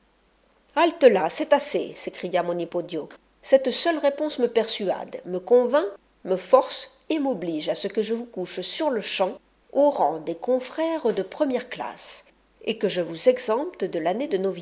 « Halte là, c'est assez !» s'écria Monipodio. « Cette seule réponse me persuade, me convainc, me force et m'oblige à ce que je vous couche sur le champ au rang des confrères de première classe, et que je vous exempte de l'année de noviciat. »«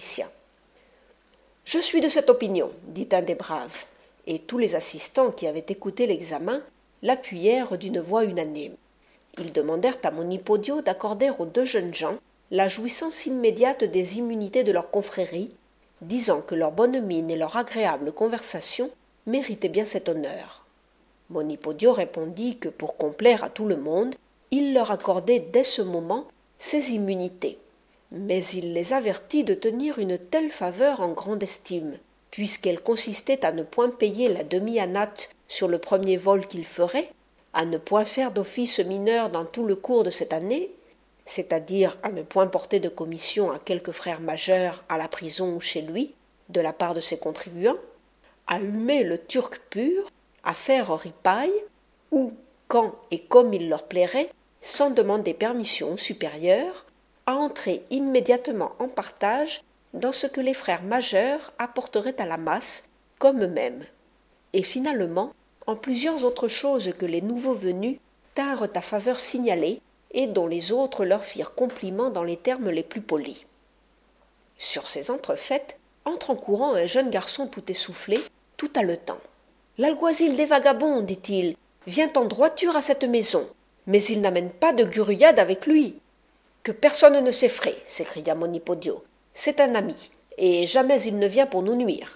Je suis de cette opinion, » dit un des braves, et tous les assistants qui avaient écouté l'examen l'appuyèrent d'une voix unanime. Ils demandèrent à Monipodio d'accorder aux deux jeunes gens la jouissance immédiate des immunités de leur confrérie, disant que leur bonne mine et leur agréable conversation méritaient bien cet honneur. Monipodio répondit que pour complaire à tout le monde, il leur accordait dès ce moment ces immunités, mais il les avertit de tenir une telle faveur en grande estime, puisqu'elle consistait à ne point payer la demi-anate sur le premier vol qu'ils feraient, à ne point faire d'office mineur dans tout le cours de cette année, c'est-à-dire à ne point porter de commission à quelque frère majeur à la prison ou chez lui, de la part de ses contribuants, à humer le turc pur, à faire ripaille, ou, quand et comme il leur plairait, sans demander permission au supérieur, à entrer immédiatement en partage dans ce que les frères majeurs apporteraient à la masse, comme eux-mêmes, et finalement en plusieurs autres choses que les nouveaux venus tinrent à faveur signalée, et dont les autres leur firent compliment dans les termes les plus polis. Sur ces entrefaites, entre en courant un jeune garçon tout essoufflé, tout haletant. « L'alguazil des vagabonds, dit-il, vient en droiture à cette maison, mais il n'amène pas de guruyade avec lui. »« Que personne ne s'effraie, s'écria Monipodio. C'est un ami, et jamais il ne vient pour nous nuire.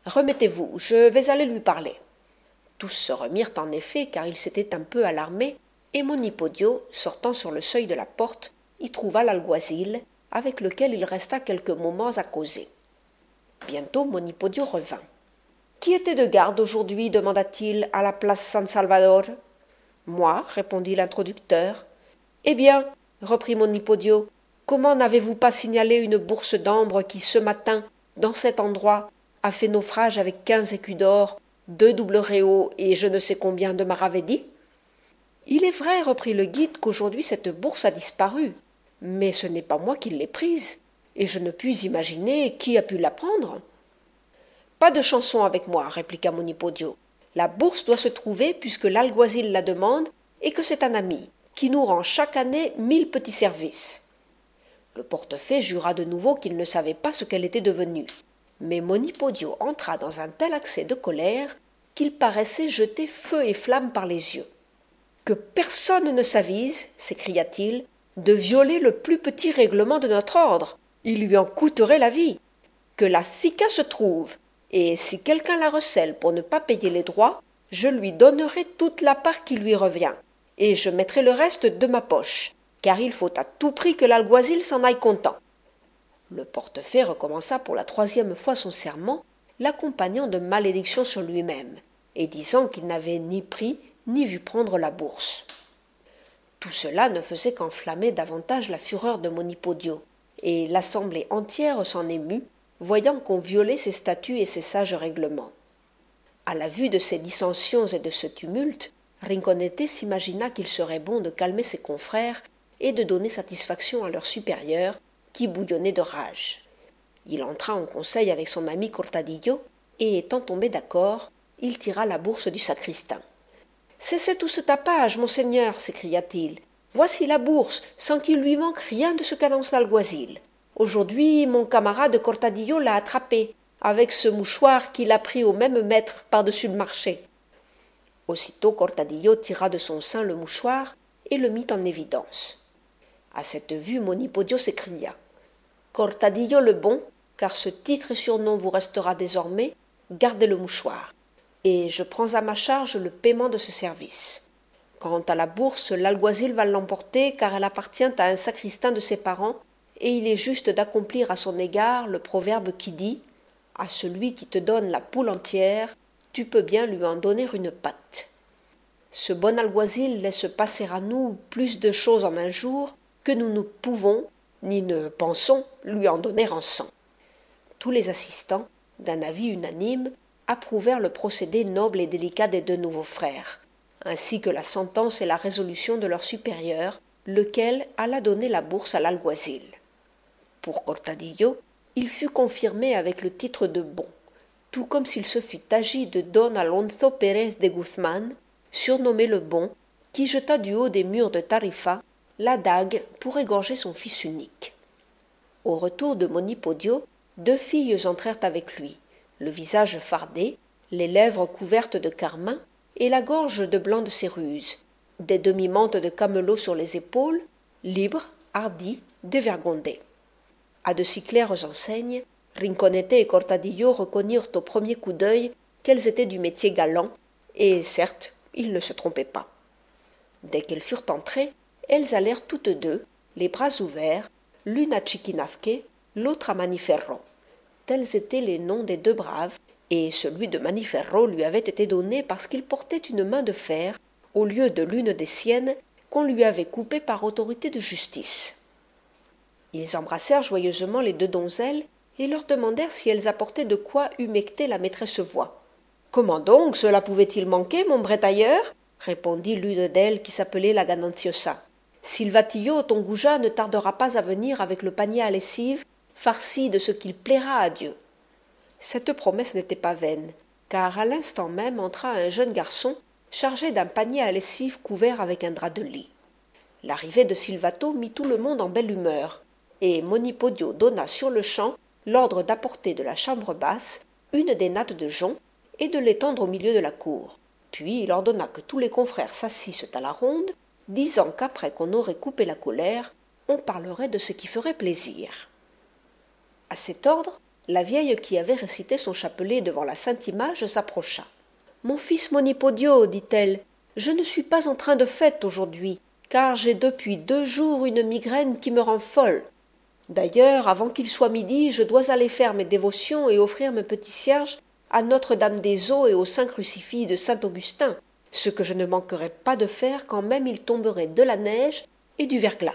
Remettez-vous, je vais aller lui parler. » Tous se remirent en effet, car ils s'étaient un peu alarmés, et Monipodio, sortant sur le seuil de la porte, y trouva l'alguazil, avec lequel il resta quelques moments à causer. Bientôt Monipodio revint. « Qui était de garde aujourd'hui ?» demanda-t-il, « à la place San Salvador ?»« Moi, » répondit l'introducteur. « Eh bien, » reprit Monipodio, « comment n'avez-vous pas signalé une bourse d'ambre qui, ce matin, dans cet endroit, a fait naufrage avec quinze écus d'or, deux doubles réaux et je ne sais combien de maravédis ? » « Il est vrai, » reprit le guide, « qu'aujourd'hui cette bourse a disparu, mais ce n'est pas moi qui l'ai prise, et je ne puis imaginer qui a pu la prendre. »« Pas de chanson avec moi, » répliqua Monipodio. « La bourse doit se trouver puisque l'alguazil la demande et que c'est un ami, qui nous rend chaque année mille petits services. » Le portefaix jura de nouveau qu'il ne savait pas ce qu'elle était devenue, mais Monipodio entra dans un tel accès de colère qu'il paraissait jeter feu et flamme par les yeux. « Que personne ne s'avise, » s'écria-t-il, « de violer le plus petit règlement de notre ordre. Il lui en coûterait la vie. Que la thica se trouve, et si quelqu'un la recèle pour ne pas payer les droits, je lui donnerai toute la part qui lui revient, et je mettrai le reste de ma poche, car il faut à tout prix que l'alguazil s'en aille content. » Le portefaix recommença pour la troisième fois son serment, l'accompagnant de malédictions sur lui-même, et disant qu'il n'avait ni pris ni vu prendre la bourse. Tout cela ne faisait qu'enflammer davantage la fureur de Monipodio, et l'assemblée entière s'en émut, voyant qu'on violait ses statuts et ses sages règlements. À la vue de ces dissensions et de ce tumulte, Rinconete s'imagina qu'il serait bon de calmer ses confrères et de donner satisfaction à leurs supérieurs, qui bouillonnaient de rage. Il entra en conseil avec son ami Cortadillo, et étant tombé d'accord, il tira la bourse du sacristain. « Cessez tout ce tapage, monseigneur, » s'écria-t-il. « Voici la bourse, sans qu'il lui manque rien de ce qu'annonce l'alguazil. Aujourd'hui, mon camarade Cortadillo l'a attrapé, avec ce mouchoir qu'il a pris au même maître par-dessus le marché. » Aussitôt Cortadillo tira de son sein le mouchoir et le mit en évidence. À cette vue, Monipodio s'écria. « Cortadillo le bon, car ce titre et surnom vous restera désormais, gardez le mouchoir, et je prends à ma charge le paiement de ce service. Quant à la bourse, l'alguazil va l'emporter, car elle appartient à un sacristain de ses parents, et il est juste d'accomplir à son égard le proverbe qui dit « À celui qui te donne la poule entière, tu peux bien lui en donner une patte. » Ce bon alguazil laisse passer à nous plus de choses en un jour que nous ne pouvons, ni ne pensons, lui en donner en cent. Tous les assistants, d'un avis unanime, approuvèrent le procédé noble et délicat des deux nouveaux frères, ainsi que la sentence et la résolution de leur supérieur, lequel alla donner la bourse à l'alguazil. Pour Cortadillo, il fut confirmé avec le titre de bon, tout comme s'il se fût agi de Don Alonso Pérez de Guzman, surnommé le Bon, qui jeta du haut des murs de Tarifa la dague pour égorger son fils unique. Au retour de Monipodio, deux filles entrèrent avec lui, le visage fardé, les lèvres couvertes de carmin et la gorge de blanc de céruse, des demi-mantes de camelot sur les épaules, libres, hardies, dévergondées. À de si claires enseignes, Rinconete et Cortadillo reconnurent au premier coup d'œil qu'elles étaient du métier galant, et certes, ils ne se trompaient pas. Dès qu'elles furent entrées, elles allèrent toutes deux, les bras ouverts, l'une à Chiquinafque, l'autre à Maniferro. Tels étaient les noms des deux braves, et celui de Maniferro lui avait été donné parce qu'il portait une main de fer au lieu de l'une des siennes qu'on lui avait coupée par autorité de justice. Ils embrassèrent joyeusement les deux donzelles et leur demandèrent si elles apportaient de quoi humecter la maîtresse voix. « Comment donc cela pouvait-il manquer, mon brétailleur ?» répondit l'une d'elles qui s'appelait la Gananciosa. « Silvatillo, ton goujat, ne tardera pas à venir avec le panier à lessive, farci de ce qu'il plaira à Dieu. » Cette promesse n'était pas vaine, car à l'instant même entra un jeune garçon chargé d'un panier à lessive couvert avec un drap de lit. L'arrivée de Silvato mit tout le monde en belle humeur, et Monipodio donna sur-le-champ l'ordre d'apporter de la chambre basse une des nattes de jonc et de l'étendre au milieu de la cour. Puis il ordonna que tous les confrères s'assissent à la ronde, disant qu'après qu'on aurait coupé la colère, on parlerait de ce qui ferait plaisir. À cet ordre, La vieille qui avait récité son chapelet devant la sainte image s'approcha. « Mon fils Monipodio, dit-elle, je ne suis pas en train de fête aujourd'hui, car j'ai depuis deux jours une migraine qui me rend folle. D'ailleurs, avant qu'il soit midi, je dois aller faire mes dévotions et offrir mes petits cierges à Notre-Dame des Eaux et au Saint Crucifix de Saint-Augustin, ce que je ne manquerai pas de faire quand même il tomberait de la neige et du verglas.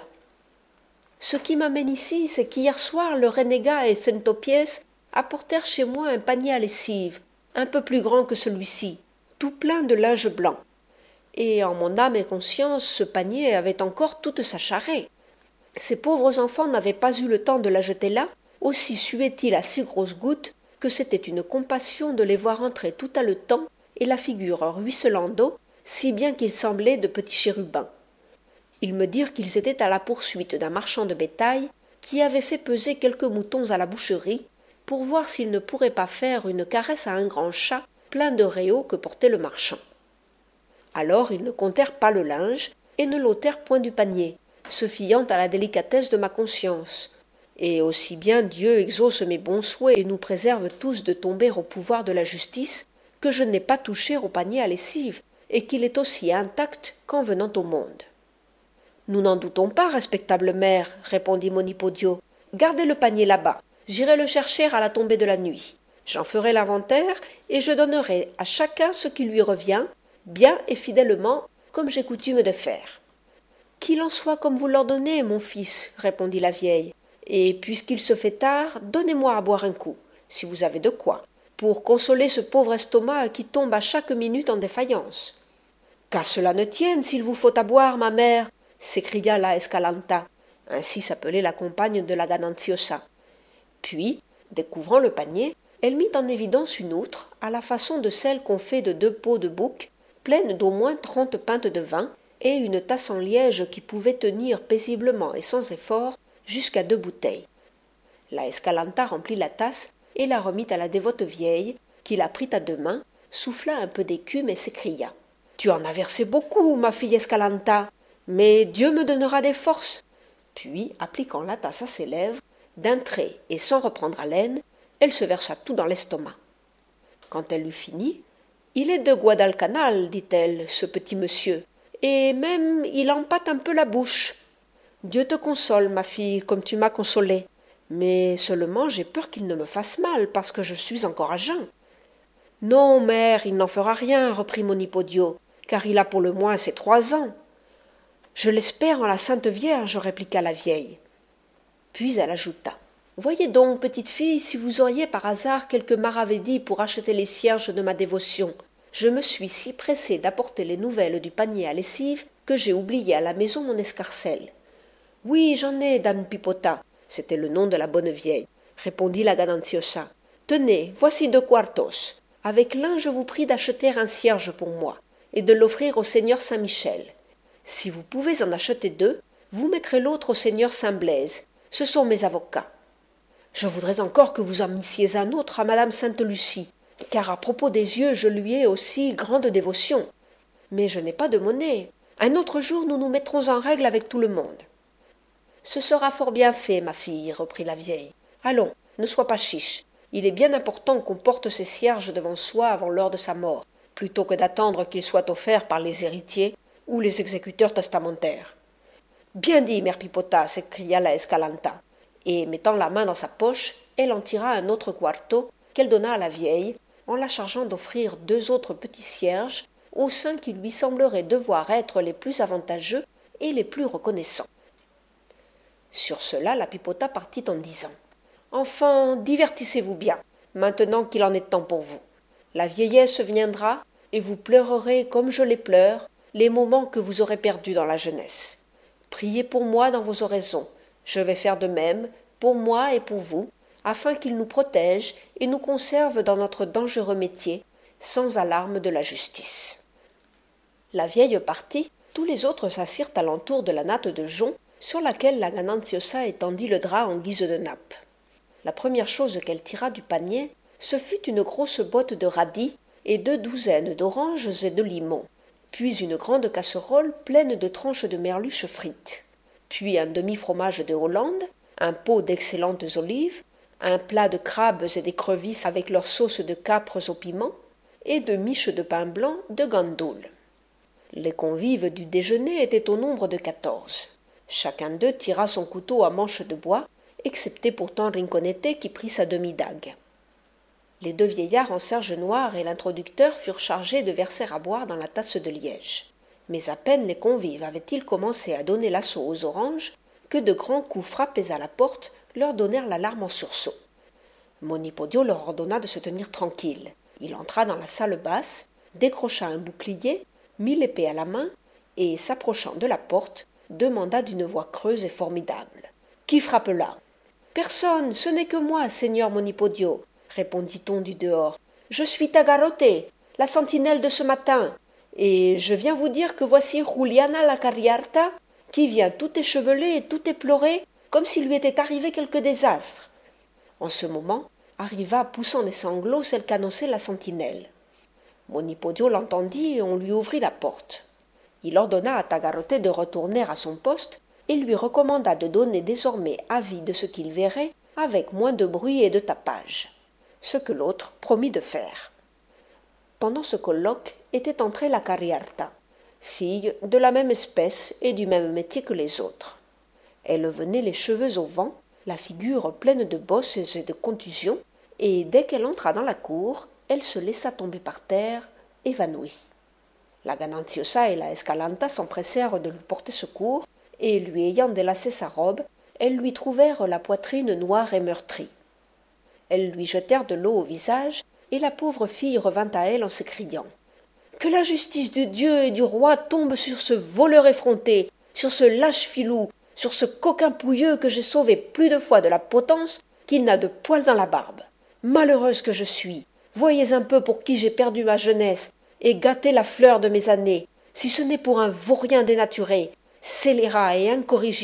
Ce qui m'amène ici, c'est qu'hier soir, le renégat et Centopiès apportèrent chez moi un panier à lessive, un peu plus grand que celui-ci, tout plein de linge blanc. Et en mon âme et conscience, ce panier avait encore toute sa charrée. Ces pauvres enfants n'avaient pas eu le temps de la jeter là, aussi suaient-ils à si grosses gouttes que c'était une compassion de les voir entrer tout haletant et la figure ruisselant d'eau, si bien qu'ils semblaient de petits chérubins. Ils me dirent qu'ils étaient à la poursuite d'un marchand de bétail qui avait fait peser quelques moutons à la boucherie pour voir s'il ne pourrait pas faire une caresse à un grand chat plein de réaux que portait le marchand. Alors ils ne comptèrent pas le linge et ne l'ôtèrent point du panier, se fiant à la délicatesse de ma conscience. Et aussi bien Dieu exauce mes bons souhaits et nous préserve tous de tomber au pouvoir de la justice, que je n'ai pas touché au panier à lessive, et qu'il est aussi intact qu'en venant au monde. « Nous n'en doutons pas, respectable mère, répondit Monipodio. Gardez le panier là-bas, j'irai le chercher à la tombée de la nuit. J'en ferai l'inventaire, et je donnerai à chacun ce qui lui revient, bien et fidèlement, comme j'ai coutume de faire. »« Qu'il en soit comme vous l'ordonnez, mon fils, répondit la vieille, et puisqu'il se fait tard, donnez-moi à boire un coup, si vous avez de quoi, pour consoler ce pauvre estomac qui tombe à chaque minute en défaillance. »« Qu'à cela ne tienne, s'il vous faut à boire, ma mère, s'écria la Escalanta, ainsi s'appelait la compagne de la Gananciosa. Puis, découvrant le panier, elle mit en évidence une outre, à la façon de celle qu'on fait de deux pots de bouc, pleine d'au moins trente pintes de vin, et une tasse en liège qui pouvait tenir paisiblement et sans effort jusqu'à deux bouteilles. La Escalanta remplit la tasse et la remit à la dévote vieille, qui la prit à deux mains, souffla un peu d'écume et s'écria. « Tu en as versé beaucoup, ma fille Escalanta, mais Dieu me donnera des forces. » Puis, appliquant la tasse à ses lèvres, d'un trait et sans reprendre haleine, elle se versa tout dans l'estomac. Quand elle eut fini, « Il est de Guadalcanal, dit-elle, ce petit monsieur, et même il empâte un peu la bouche. Dieu te console, ma fille, comme tu m'as consolée, mais seulement j'ai peur qu'il ne me fasse mal, parce que je suis encore à jeun. »« Non, mère, il n'en fera rien, reprit Monipodio, car il a pour le moins ses trois ans. »« Je l'espère en la Sainte Vierge, répliqua la vieille. Puis elle ajouta. Voyez donc, petite fille, si vous auriez par hasard quelque maravédie pour acheter les cierges de ma dévotion. Je me suis si pressée d'apporter les nouvelles du panier à lessive que j'ai oublié à la maison mon escarcelle. Oui, j'en ai, dame Pipota, c'était le nom de la bonne vieille, répondit la Gananciosa. Tenez, voici deux quartos. Avec l'un, je vous prie d'acheter un cierge pour moi et de l'offrir au seigneur Saint-Michel. Si vous pouvez en acheter deux, vous mettrez l'autre au seigneur Saint-Blaise. Ce sont mes avocats. Je voudrais encore que vous en missiez un autre à madame Sainte-Lucie, car à propos des yeux, je lui ai aussi grande dévotion. Mais je n'ai pas de monnaie. Un autre jour, nous nous mettrons en règle avec tout le monde. Ce sera fort bien fait, ma fille, reprit la vieille. Allons, ne sois pas chiche. Il est bien important qu'on porte ces cierges devant soi avant l'heure de sa mort, plutôt que d'attendre qu'ils soient offerts par les héritiers ou les exécuteurs testamentaires. Bien dit, mère Pipota, s'écria la Escalanta, et mettant la main dans sa poche, elle en tira un autre quarto qu'elle donna à la vieille, en la chargeant d'offrir deux autres petits cierges aux saints qui lui sembleraient devoir être les plus avantageux et les plus reconnaissants. Sur cela, la Pipota partit en disant « Enfants, divertissez-vous bien, maintenant qu'il en est temps pour vous. La vieillesse viendra, et vous pleurerez comme je les pleure, les moments que vous aurez perdus dans la jeunesse. Priez pour moi dans vos oraisons, je vais faire de même, pour moi et pour vous, afin qu'il nous protège et nous conserve dans notre dangereux métier, sans alarme de la justice. » La vieille partit, tous les autres s'assirent alentour de la natte de jonc, sur laquelle la Gananciosa étendit le drap en guise de nappe. La première chose qu'elle tira du panier, ce fut une grosse botte de radis et deux douzaines d'oranges et de limons, puis une grande casserole pleine de tranches de merluche frites, puis un demi-fromage de Hollande, un pot d'excellentes olives, un plat de crabes et d'écrevisses avec leur sauce de capres au piment, et de miches de pain blanc de gandoul. Les convives du déjeuner étaient au nombre de quatorze. Chacun d'eux tira son couteau à manche de bois, excepté pourtant Rinconete qui prit sa demi-dague. Les deux vieillards en serge noire et l'introducteur furent chargés de verser à boire dans la tasse de liège. Mais à peine les convives avaient-ils commencé à donner l'assaut aux oranges que de grands coups frappés à la porte leur donnèrent l'alarme en sursaut. Monipodio leur ordonna de se tenir tranquilles. Il entra dans la salle basse, décrocha un bouclier, mit l'épée à la main et, s'approchant de la porte, demanda d'une voix creuse et formidable. « Qui frappe là ?»« Personne, ce n'est que moi, seigneur Monipodio, » répondit-on du dehors. « Je suis Tagarote, la sentinelle de ce matin, et je viens vous dire que voici Juliana la Cariarta, qui vient tout échevelée et tout éplorée, comme s'il lui était arrivé quelque désastre. » En ce moment, arriva, poussant des sanglots, celle qu'annonçait la sentinelle. Monipodio l'entendit et on lui ouvrit la porte. Il ordonna à Tagarote de retourner à son poste et lui recommanda de donner désormais avis de ce qu'il verrait avec moins de bruit et de tapage, ce que l'autre promit de faire. Pendant ce colloque était entrée la Cariarta, fille de la même espèce et du même métier que les autres. Elle venait les cheveux au vent, la figure pleine de bosses et de contusions, et dès qu'elle entra dans la cour, elle se laissa tomber par terre, évanouie. La Gananciosa et la Escalanta s'empressèrent de lui porter secours, et lui ayant délacé sa robe, elles lui trouvèrent la poitrine noire et meurtrie. Elles lui jetèrent de l'eau au visage, et la pauvre fille revint à elle en s'écriant « Que la justice de Dieu et du roi tombe sur ce voleur effronté, sur ce lâche filou, sur ce coquin pouilleux que j'ai sauvé plus de fois de la potence qu'il n'a de poils dans la barbe. Malheureuse que je suis, voyez un peu pour qui j'ai perdu ma jeunesse et gâté la fleur de mes années, si ce n'est pour un vaurien dénaturé, scélérat et incorrigible. »«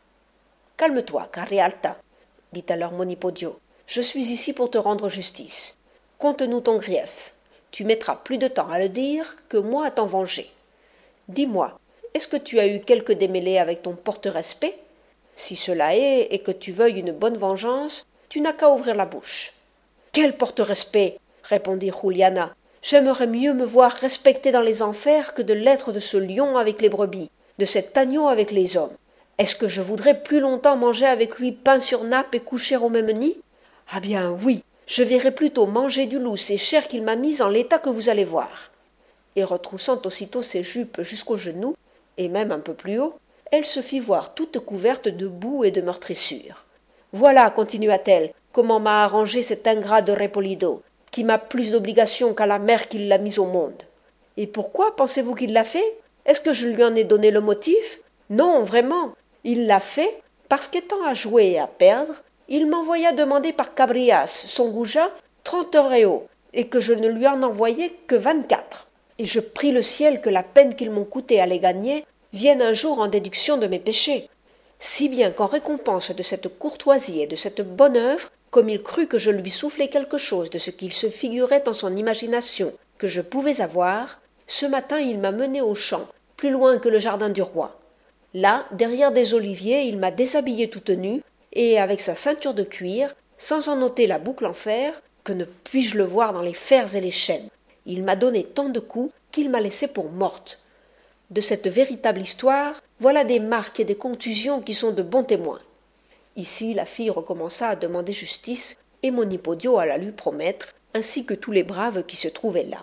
Calme-toi, Carialta, dit alors Monipodio. Je suis ici pour te rendre justice. Conte-nous ton grief. Tu mettras plus de temps à le dire que moi à t'en venger. Dis-moi, est-ce que tu as eu quelque démêlé avec ton porte-respect? Si cela est, et que tu veuilles une bonne vengeance, tu n'as qu'à ouvrir la bouche. »« Quel porte-respect » répondit Juliana. « J'aimerais mieux me voir respectée dans les enfers que de l'être de ce lion avec les brebis, de cet agneau avec les hommes. Est-ce que je voudrais plus longtemps manger avec lui pain sur nappe et coucher au même nid? Ah bien oui, je verrais plutôt manger du loup ces chairs qu'il m'a mises en l'état que vous allez voir. » Et retroussant aussitôt ses jupes jusqu'aux genoux, et même un peu plus haut, elle se fit voir toute couverte de boue et de meurtrissures. « Voilà, continua-t-elle, comment m'a arrangé cet ingrat de Repolido, qui m'a plus d'obligation qu'à la mère qui l'a mis au monde. Et pourquoi pensez-vous qu'il l'a fait? Est-ce que je lui en ai donné le motif? Non, vraiment, il l'a fait parce qu'étant à jouer et à perdre, il m'envoya demander par Cabrias, son goujat, trente réaux, et que je ne lui en envoyais que vingt-quatre. Et je prie le ciel que la peine qu'ils m'ont coûté à les gagner vienne un jour en déduction de mes péchés. Si bien qu'en récompense de cette courtoisie et de cette bonne œuvre, comme il crut que je lui soufflais quelque chose de ce qu'il se figurait en son imagination que je pouvais avoir, ce matin il m'a mené au champ, plus loin que le jardin du roi. Là, derrière des oliviers, il m'a déshabillée toute nue, et avec sa ceinture de cuir, sans en ôter la boucle en fer, que ne puis-je le voir dans les fers et les chaînes. Il m'a donné tant de coups qu'il m'a laissée pour morte. De cette véritable histoire, voilà des marques et des contusions qui sont de bons témoins. » Ici la fille recommença à demander justice, et Monipodio alla lui promettre, ainsi que tous les braves qui se trouvaient là.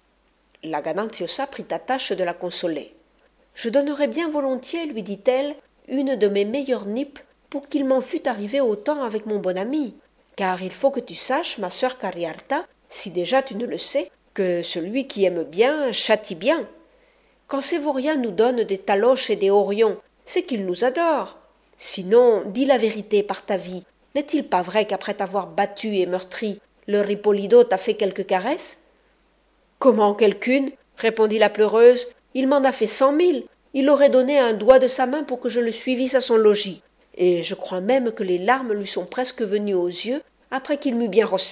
La Gananciosa prit à tâche de la consoler. « Je donnerais bien volontiers, lui dit-elle, une de mes meilleures nippes pour qu'il m'en fût arrivé autant avec mon bon ami, car il faut que tu saches, ma sœur Cariarta, si déjà tu ne le sais, que celui qui aime bien châtie bien. Quand ces vauriens nous donnent des taloches et des horions, c'est qu'ils nous adorent. Sinon, dis la vérité par ta vie, n'est-il pas vrai qu'après t'avoir battu et meurtri, le Ripolido t'a fait quelques caresses? »« Comment quelqu'une » répondit la pleureuse. « Il m'en a fait cent mille. Il aurait donné un doigt de sa main pour que je le suivisse à son logis, et je crois même que les larmes lui sont presque venues aux yeux après qu'il m'eut bien rossé. »«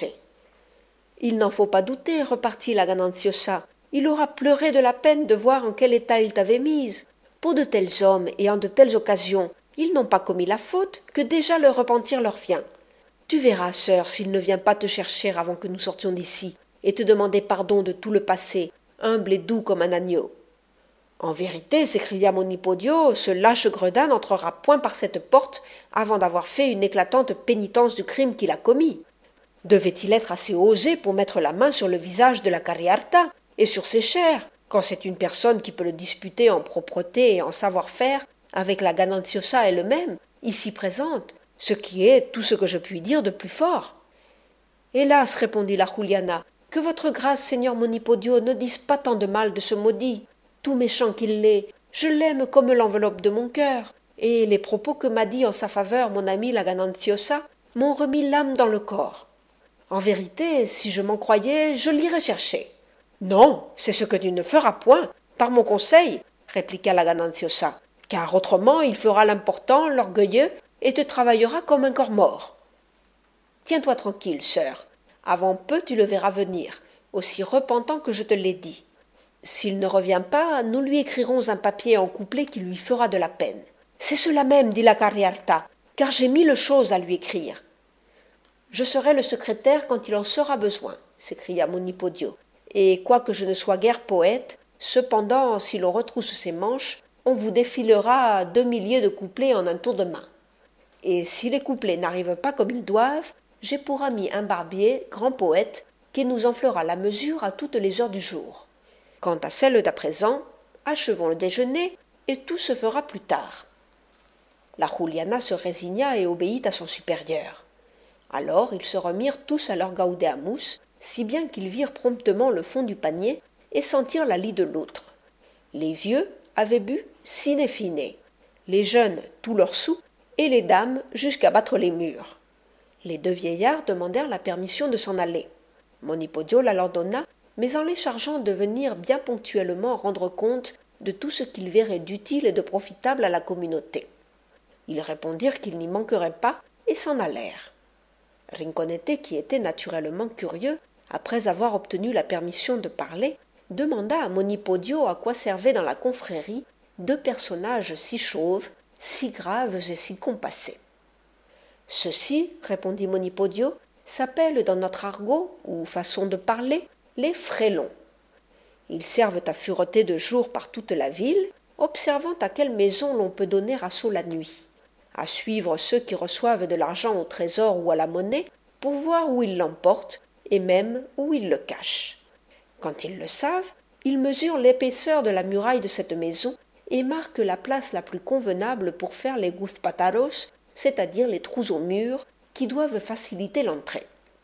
Il n'en faut pas douter, repartit la Gananciosa. Il aura pleuré de la peine de voir en quel état il t'avait mise. Pour de tels hommes et en de telles occasions, ils n'ont pas commis la faute que déjà le repentir leur vient. Tu verras, sœur, s'il ne vient pas te chercher avant que nous sortions d'ici, et te demander pardon de tout le passé, humble et doux comme un agneau. En vérité, s'écria Monipodio, ce lâche gredin n'entrera point par cette porte avant d'avoir fait une éclatante pénitence du crime qu'il a commis. Devait-il être assez osé pour mettre la main sur le visage de la Cariharta et sur ses chairs, quand c'est une personne qui peut le disputer en propreté et en savoir-faire avec la Gananciosa elle-même, ici présente, ce qui est tout ce que je puis dire de plus fort. Hélas, répondit la Juliana, que votre grâce, seigneur Monipodio, ne dise pas tant de mal de ce maudit. Tout méchant qu'il est, je l'aime comme l'enveloppe de mon cœur, et les propos que m'a dit en sa faveur mon ami la Gananciosa m'ont remis l'âme dans le corps. En vérité, si je m'en croyais, je l'irais chercher. Non, c'est ce que tu ne feras point, par mon conseil, répliqua la Gananciosa, car autrement il fera l'important, l'orgueilleux, et te travaillera comme un corps mort. Tiens-toi tranquille, sœur. Avant peu tu le verras venir, aussi repentant que je te l'ai dit. S'il ne revient pas, nous lui écrirons un papier en couplet qui lui fera de la peine. C'est cela même, dit la Cariharta, car j'ai mille choses à lui écrire. Je serai le secrétaire quand il en sera besoin, s'écria Monipodio, et quoique je ne sois guère poète, cependant, si l'on retrousse ses manches, on vous défilera deux milliers de couplets en un tour de main. Et si les couplets n'arrivent pas comme ils doivent, j'ai pour ami un barbier, grand poète, qui nous en fera la mesure à toutes les heures du jour. Quant à celle d'à présent, achevons le déjeuner, et tout se fera plus tard. La Juliana se résigna et obéit à son supérieur. Alors ils se remirent tous à leur gaudeamus, si bien qu'ils virent promptement le fond du panier et sentirent la lie de l'autre. Les vieux avaient bu sine fine, les jeunes tous leurs sous, et les dames jusqu'à battre les murs. Les deux vieillards demandèrent la permission de s'en aller. Monipodio la leur donna, mais en les chargeant de venir bien ponctuellement rendre compte de tout ce qu'ils verraient d'utile et de profitable à la communauté. Ils répondirent qu'ils n'y manqueraient pas et s'en allèrent. Rinconete, qui était naturellement curieux, après avoir obtenu la permission de parler, demanda à Monipodio à quoi servaient dans la confrérie deux personnages si chauves, si graves et si compassés. Ceux-ci, répondit Monipodio, s'appellent dans notre argot, ou façon de parler, les frélons. Ils servent à fureter de jour par toute la ville, observant à quelle maison l'on peut donner assaut la nuit, à suivre ceux qui reçoivent de l'argent au trésor ou à la monnaie, pour voir où ils l'emportent, et même où ils le cachent. Quand ils le savent, ils mesurent l'épaisseur de la muraille de cette maison et marquent la place la plus convenable pour faire les guzpataros, c'est-à-dire les trous au mur, qui doivent faciliter l'entrée.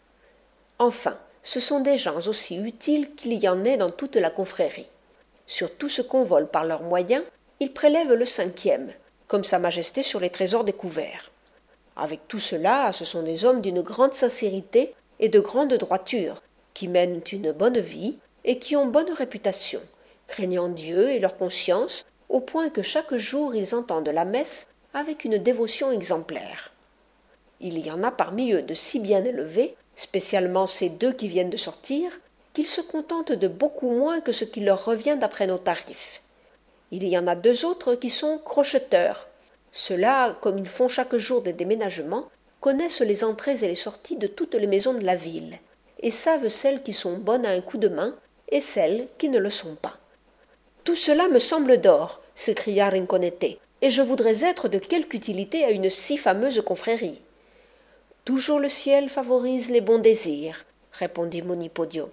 Enfin, ce sont des gens aussi utiles qu'il y en ait dans toute la confrérie. Sur tout ce qu'on vole par leurs moyens, ils prélèvent le cinquième, comme Sa Majesté sur les trésors découverts. Avec tout cela, ce sont des hommes d'une grande sincérité et de grande droiture, qui mènent une bonne vie et qui ont bonne réputation, craignant Dieu et leur conscience, au point que chaque jour ils entendent la messe avec une dévotion exemplaire. Il y en a parmi eux de si bien élevés, spécialement ces deux qui viennent de sortir, qu'ils se contentent de beaucoup moins que ce qui leur revient d'après nos tarifs. Il y en a deux autres qui sont crocheteurs. Ceux-là, comme ils font chaque jour des déménagements, connaissent les entrées et les sorties de toutes les maisons de la ville, et savent celles qui sont bonnes à un coup de main et celles qui ne le sont pas. Tout cela me semble d'or, s'écria Rinconete, et je voudrais être de quelque utilité à une si fameuse confrérie. Toujours le ciel favorise les bons désirs, répondit Monipodio.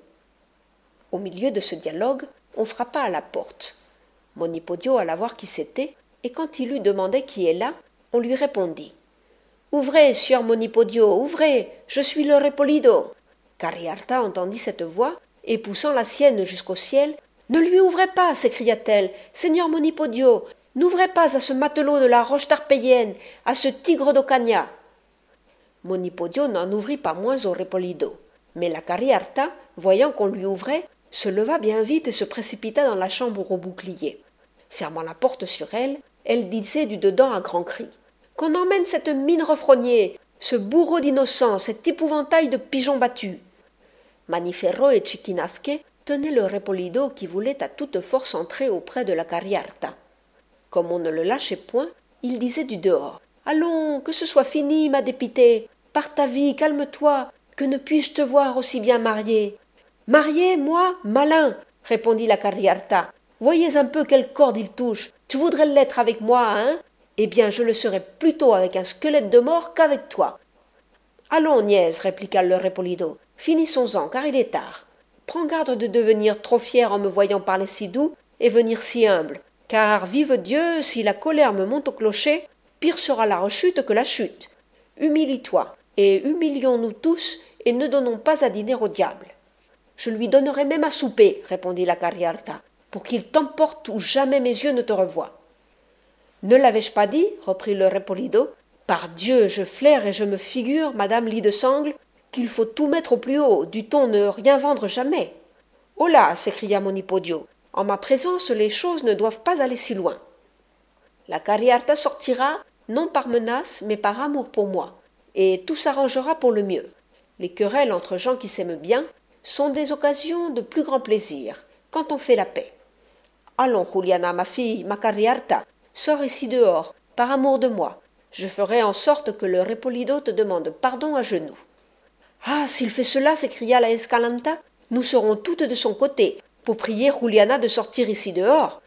Au milieu de ce dialogue, on frappa à la porte. Monipodio alla voir qui c'était, et quand il eut demandé qui est là, on lui répondit. « Ouvrez, sieur Monipodio, ouvrez, je suis le Repolido !» Cariharta entendit cette voix, et poussant la sienne jusqu'au ciel, « Ne lui ouvrez pas !» s'écria-t-elle. « Seigneur Monipodio, n'ouvrez pas à ce matelot de la roche tarpéienne, à ce tigre d'Ocaña !» Monipodio n'en ouvrit pas moins au Repolido, mais la Cariharta, voyant qu'on lui ouvrait, se leva bien vite et se précipita dans la chambre au bouclier. Fermant la porte sur elle, elle disait du dedans à grands cris. « Qu'on emmène cette mine refrognée, ce bourreau d'innocents, cet épouvantail de pigeons battus !» Maniferro et Chiquinazque tenaient le Repolido qui voulait à toute force entrer auprès de la Cariharta. Comme on ne le lâchait point, il disait du dehors. « Allons, que ce soit fini, ma dépitée. par ta vie, calme-toi, que ne puis-je te voir aussi bien mariée. Mariée, moi, malin, répondit la Cariharta. Voyez un peu quelle corde il touche. Tu voudrais l'être avec moi, hein? Eh bien, je le serais plutôt avec un squelette de mort qu'avec toi. Allons, nièce, répliqua le Repolido, finissons-en, car il est tard. Prends garde de devenir trop fier en me voyant parler si doux et venir si humble, car, vive Dieu, si la colère me monte au clocher, pire sera la rechute que la chute. Humilie-toi, et humilions-nous tous, et ne donnons pas à dîner au diable. Je lui donnerai même à souper, répondit la Cariharta, pour qu'il t'emporte où jamais mes yeux ne te revoient. Ne l'avais-je pas dit, reprit le Repolido, par Dieu, je flaire et je me figure, madame lit de sangle, qu'il faut tout mettre au plus haut, dût-on ne rien vendre jamais. Oh là, s'écria Monipodio, en ma présence les choses ne doivent pas aller si loin. La Cariharta sortira, non par menace, mais par amour pour moi, et tout s'arrangera pour le mieux. Les querelles entre gens qui s'aiment bien sont des occasions de plus grand plaisir, quand on fait la paix. Allons, Juliana, ma fille, ma Cariharta, sors ici dehors, par amour de moi. Je ferai en sorte que le Repolido te demande pardon à genoux. Ah, s'il fait cela, s'écria la Escalanta, nous serons toutes de son côté, pour prier Juliana de sortir ici dehors.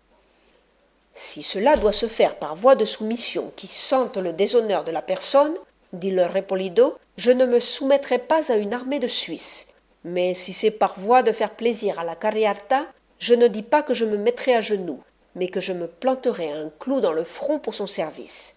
Si cela doit se faire par voie de soumission qui sente le déshonneur de la personne, dit le Repolido, je ne me soumettrai pas à une armée de Suisses. Mais si c'est par voie de faire plaisir à la Cariharta, je ne dis pas que je me mettrai à genoux, mais que je me planterai un clou dans le front pour son service.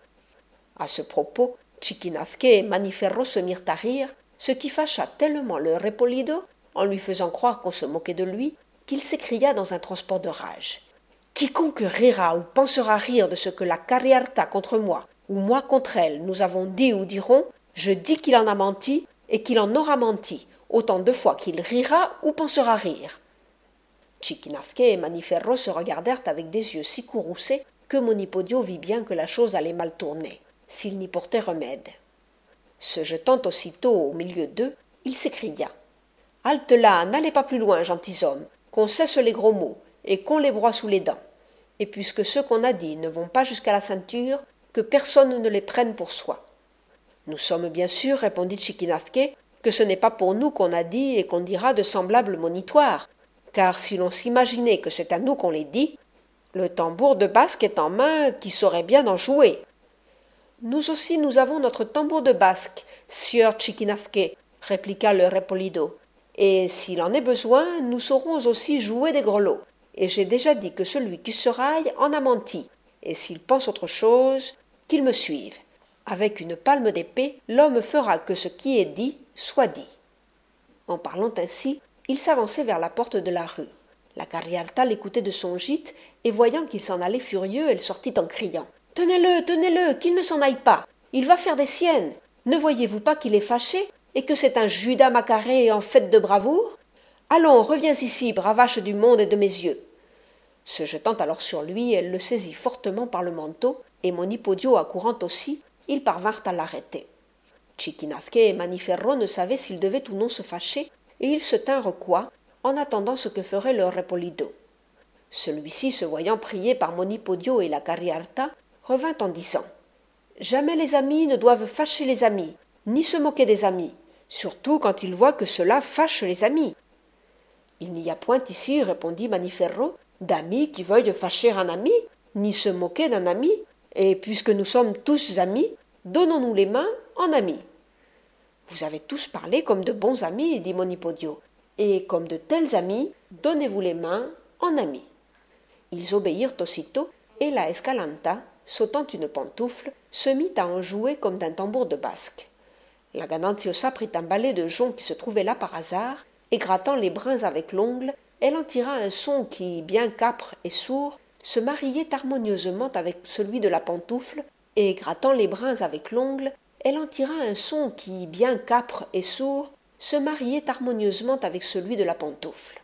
À ce propos, Chiquinazque et Maniferro se mirent à rire, ce qui fâcha tellement le Repolido, en lui faisant croire qu'on se moquait de lui, qu'il s'écria dans un transport de rage. Quiconque rira ou pensera rire de ce que la Cariharta contre moi, ou moi contre elle, nous avons dit ou dirons, je dis qu'il en a menti, et qu'il en aura menti, autant de fois qu'il rira ou pensera rire. Chiquinazque et Maniferro se regardèrent avec des yeux si courroucés que Monipodio vit bien que la chose allait mal tourner, s'il n'y portait remède. Se jetant aussitôt au milieu d'eux, il s'écria. « Halte là, n'allez pas plus loin, gentilshommes, qu'on cesse les gros mots, et qu'on les broie sous les dents. Et puisque ceux qu'on a dit ne vont pas jusqu'à la ceinture, que personne ne les prenne pour soi. » Nous sommes bien sûrs, répondit Chiquinazque, que ce n'est pas pour nous qu'on a dit et qu'on dira de semblables monitoires, car si l'on s'imaginait que c'est à nous qu'on les dit, le tambour de basque est en main qui saurait bien en jouer. Nous aussi nous avons notre tambour de basque, sieur Chiquinazque, répliqua le Repolido, et s'il en est besoin, nous saurons aussi jouer des grelots, et j'ai déjà dit que celui qui se raille en a menti, et s'il pense autre chose, qu'il me suive. Avec une palme d'épée, l'homme fera que ce qui est dit soit dit. En parlant ainsi, il s'avançait vers la porte de la rue. La Cariharta l'écoutait de son gîte, et voyant qu'il s'en allait furieux, elle sortit en criant. « Tenez-le, tenez-le, qu'il ne s'en aille pas. Il va faire des siennes. Ne voyez-vous pas qu'il est fâché, et que c'est un Judas Maccaré en fête de bravoure? Allons, reviens ici, bravache du monde et de mes yeux. » Se jetant alors sur lui, elle le saisit fortement par le manteau, et Monipodio accourant aussi, ils parvinrent à l'arrêter. Chiquinazque et Maniferro ne savaient s'ils devaient ou non se fâcher, et ils se tinrent coi, en attendant ce que ferait le Repolido. Celui-ci, se voyant prié par Monipodio et la Cariharta, revint en disant « Jamais les amis ne doivent fâcher les amis, ni se moquer des amis, surtout quand ils voient que cela fâche les amis. » « Il n'y a point ici, répondit Maniferro, d'amis qui veuillent fâcher un ami, ni se moquer d'un ami, et puisque nous sommes tous amis, donnons-nous les mains en amis. » « Vous avez tous parlé comme de bons amis, dit Monipodio, et comme de tels amis, donnez-vous les mains en amis. » Ils obéirent aussitôt, et la Escalanta, sautant une pantoufle, se mit à en jouer comme d'un tambour de basque. La Gananciosa prit un balai de jonc qui se trouvait là par hasard, et grattant les brins avec l'ongle, elle en tira un son qui, bien qu'âpre et sourd, se mariait harmonieusement avec celui de la pantoufle, et grattant les brins avec l'ongle, elle en tira un son qui, bien qu'âpre et sourd, se mariait harmonieusement avec celui de la pantoufle.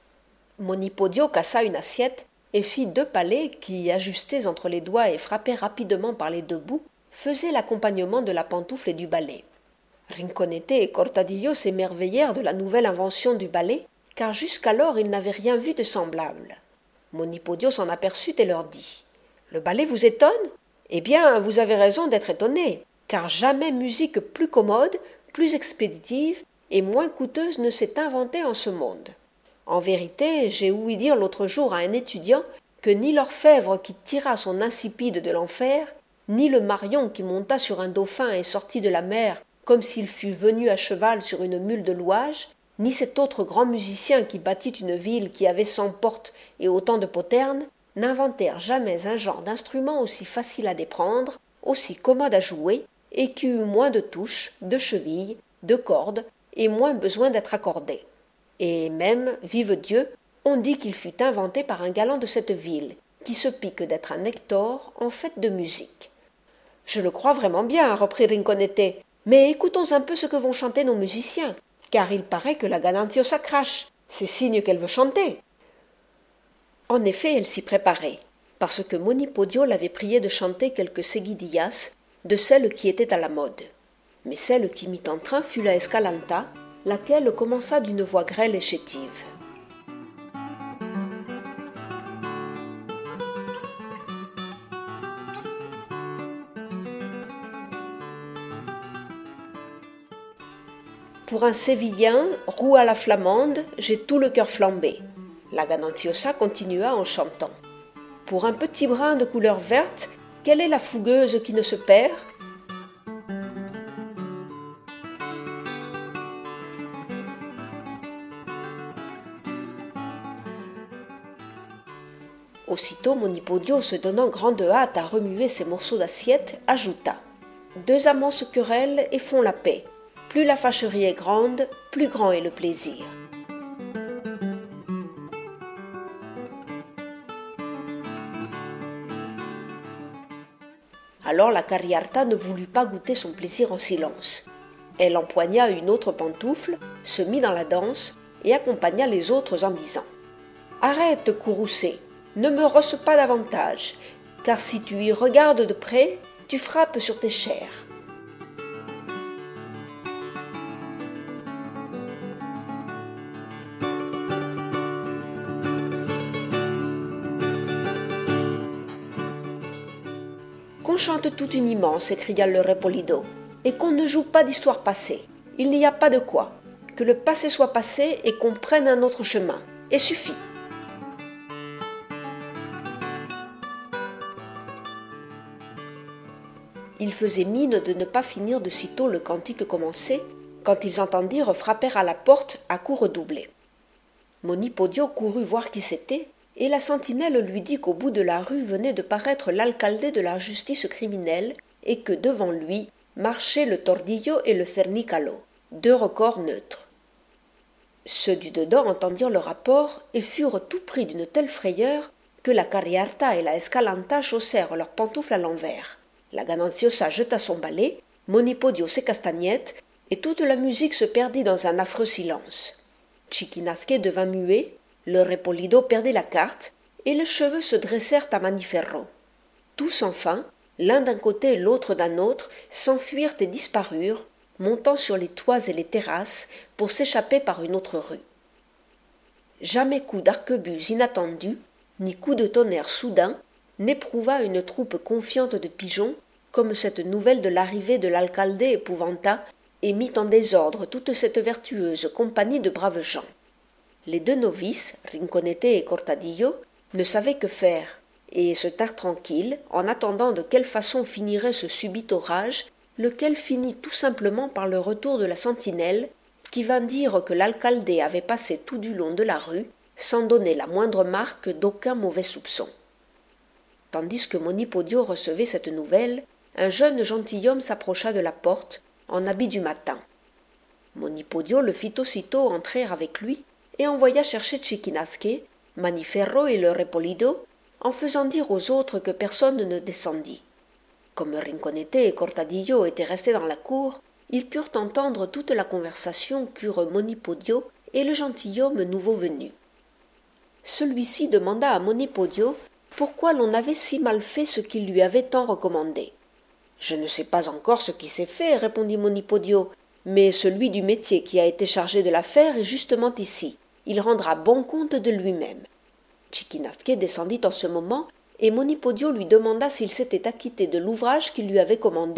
Monipodio cassa une assiette et fit deux palets qui, ajustés entre les doigts et frappés rapidement par les deux bouts, faisaient l'accompagnement de la pantoufle et du balai. Rinconete et Cortadillo s'émerveillèrent de la nouvelle invention du balai, car jusqu'alors ils n'avaient rien vu de semblable. Monipodio s'en aperçut et leur dit « Le balai vous étonne ? Eh bien, vous avez raison d'être étonnés. car jamais musique plus commode, plus expéditive et moins coûteuse ne s'est inventée en ce monde. En vérité, j'ai ouï dire l'autre jour à un étudiant que ni l'orfèvre qui tira son insipide de l'enfer, ni le Marion qui monta sur un dauphin et sortit de la mer comme s'il fût venu à cheval sur une mule de louage, ni cet autre grand musicien qui bâtit une ville qui avait cent portes et autant de poternes, n'inventèrent jamais un genre d'instrument aussi facile à déprendre, aussi commode à jouer, et qui eût moins de touches, de chevilles, de cordes, et moins besoin d'être accordé. Et même, vive Dieu, on dit qu'il fut inventé par un galant de cette ville, qui se pique d'être un Hector en fait de musique. Je le crois vraiment bien, reprit Rinconete, mais écoutons un peu ce que vont chanter nos musiciens, car il paraît que la Gananciosa crache, c'est signe qu'elle veut chanter. En effet, elle s'y préparait, parce que Monipodio l'avait priée de chanter quelques seguidillas de celles qui étaient à la mode. Mais celle qui mit en train fut la Escalanta, laquelle commença d'une voix grêle et chétive. Pour un Sévillien, roux à la flamande, j'ai tout le cœur flambé. La Gananciosa continua en chantant. Pour un petit brin de couleur verte, quelle est la fougueuse qui ne se perd? Aussitôt Monipodio, se donnant grande hâte à remuer ses morceaux d'assiette, ajouta « Deux amants se querellent et font la paix. Plus la fâcherie est grande, plus grand est le plaisir. » Alors la Cariarta ne voulut pas goûter son plaisir en silence. Elle empoigna une autre pantoufle, se mit dans la danse et accompagna les autres en disant « Arrête, courroucé, ne me rosse pas davantage, car si tu y regardes de près, tu frappes sur tes chairs. » Qu'on chante toute uniment, s'écria le Repolido, et qu'on ne joue pas d'histoire passée. Il n'y a pas de quoi. Que le passé soit passé et qu'on prenne un autre chemin. Et suffit. Ils faisaient mine de ne pas finir de sitôt le cantique commencé, quand ils entendirent frapper à la porte à coups redoublés. Monipodio courut voir qui c'était, et la sentinelle lui dit qu'au bout de la rue venait de paraître l'alcalde de la justice criminelle et que devant lui marchaient le Tordillo et le Cernicalo, deux recors neutres. Ceux du dedans entendirent le rapport et furent tout pris d'une telle frayeur que la Cariarta et la Escalanta chaussèrent leurs pantoufles à l'envers. La Gananciosa jeta son balai, Monipodio ses castagnettes, et toute la musique se perdit dans un affreux silence. Chiquinazque devint muet, le Repolido perdit la carte, et les cheveux se dressèrent à Maniferro. Tous enfin, l'un d'un côté et l'autre d'un autre, s'enfuirent et disparurent, montant sur les toits et les terrasses pour s'échapper par une autre rue. Jamais coup d'arquebuse inattendu, ni coup de tonnerre soudain, n'éprouva une troupe confiante de pigeons comme cette nouvelle de l'arrivée de l'alcalde épouvanta et mit en désordre toute cette vertueuse compagnie de braves gens. Les deux novices, Rinconete et Cortadillo, ne savaient que faire, et se tinrent tranquilles en attendant de quelle façon finirait ce subit orage, lequel finit tout simplement par le retour de la sentinelle, qui vint dire que l'alcalde avait passé tout du long de la rue, sans donner la moindre marque d'aucun mauvais soupçon. Tandis que Monipodio recevait cette nouvelle, un jeune gentilhomme s'approcha de la porte, en habit du matin. Monipodio le fit aussitôt entrer avec lui, et envoya chercher Chiquinazque, Maniferro et le Repolido, en faisant dire aux autres que personne ne descendit. Comme Rinconete et Cortadillo étaient restés dans la cour, ils purent entendre toute la conversation qu'eurent Monipodio et le gentilhomme nouveau venu. Celui-ci demanda à Monipodio pourquoi l'on avait si mal fait ce qu'il lui avait tant recommandé. « Je ne sais pas encore ce qui s'est fait, répondit Monipodio, mais celui du métier qui a été chargé de l'affaire est justement ici. Il rendra bon compte de lui-même. » Chiquinazque descendit en ce moment, et Monipodio lui demanda s'il s'était acquitté de l'ouvrage qu'il lui avait commandé,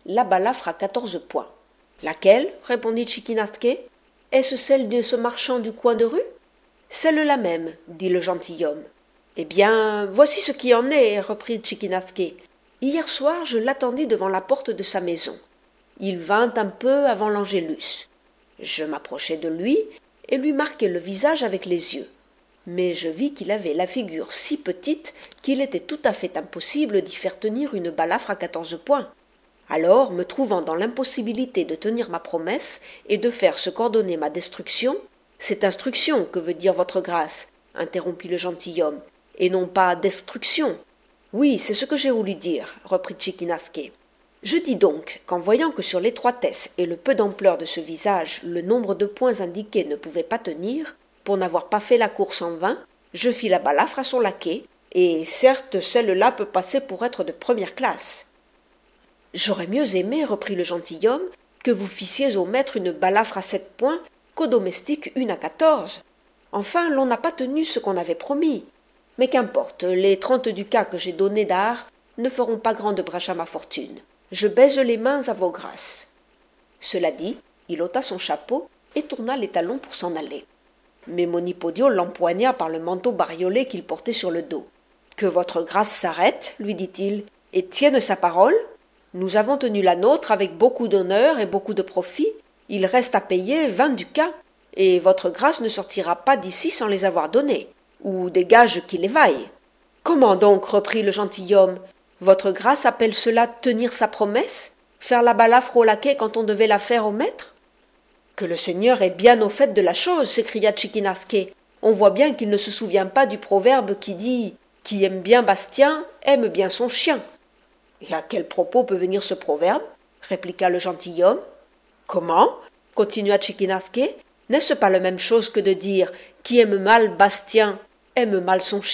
la balafre à quatorze points. Laquelle? Répondit Chiquinasque. Est-ce celle de ce marchand du coin de rue? Celle-là même, dit le gentilhomme. Eh bien, voici ce qui en est, reprit Chiquinasque. Hier soir, je l'attendis devant la porte de sa maison. Il vint un peu avant l'Angélus. Je m'approchai de lui et lui marquai le visage avec les yeux. Mais je vis qu'il avait la figure si petite qu'il était tout à fait impossible d'y faire tenir une balafre à quatorze points. Alors, me trouvant dans l'impossibilité de tenir ma promesse et de faire ce qu'ordonnait ma destruction, « C'est instruction que veut dire votre grâce, interrompit le gentilhomme, et non pas destruction. Oui, c'est ce que j'ai voulu dire, reprit Chiquinasque. Je dis donc qu'en voyant que sur l'étroitesse et le peu d'ampleur de ce visage, le nombre de points indiqués ne pouvait pas tenir, pour n'avoir pas fait la course en vain, je fis la balafre à son laquais, et certes celle-là peut passer pour être de première classe. J'aurais mieux aimé, reprit le gentilhomme, que vous fissiez au maître une balafre à sept points qu'au domestique une à quatorze. Enfin, l'on n'a pas tenu ce qu'on avait promis. Mais qu'importe, les trente ducats que j'ai donnés d'art ne feront pas grande brèche à ma fortune. Je baise les mains à vos grâces. Cela dit, il ôta son chapeau et tourna les talons pour s'en aller. Mais Monipodio l'empoigna par le manteau bariolé qu'il portait sur le dos. « Que votre grâce s'arrête, lui dit-il, et tienne sa parole. Nous avons tenu la nôtre avec beaucoup d'honneur et beaucoup de profit. Il reste à payer vingt ducats, et votre grâce ne sortira pas d'ici sans les avoir donnés, ou des gages qui les vaillent. »« Comment donc, reprit le gentilhomme, votre grâce appelle cela tenir sa promesse, faire la balafre au laquais quand on devait la faire au maître ?»« Que le Seigneur est bien au fait de la chose, s'écria Chiquinasque. On voit bien qu'il ne se souvient pas du proverbe qui dit « Qui aime bien Bastien, aime bien son chien ». Et à quel propos peut venir ce proverbe? Répliqua le gentilhomme. Comment? Continua Chiquinasque. N'est-ce pas la même chose que de dire « Qui aime mal Bastien, aime mal son chien ?»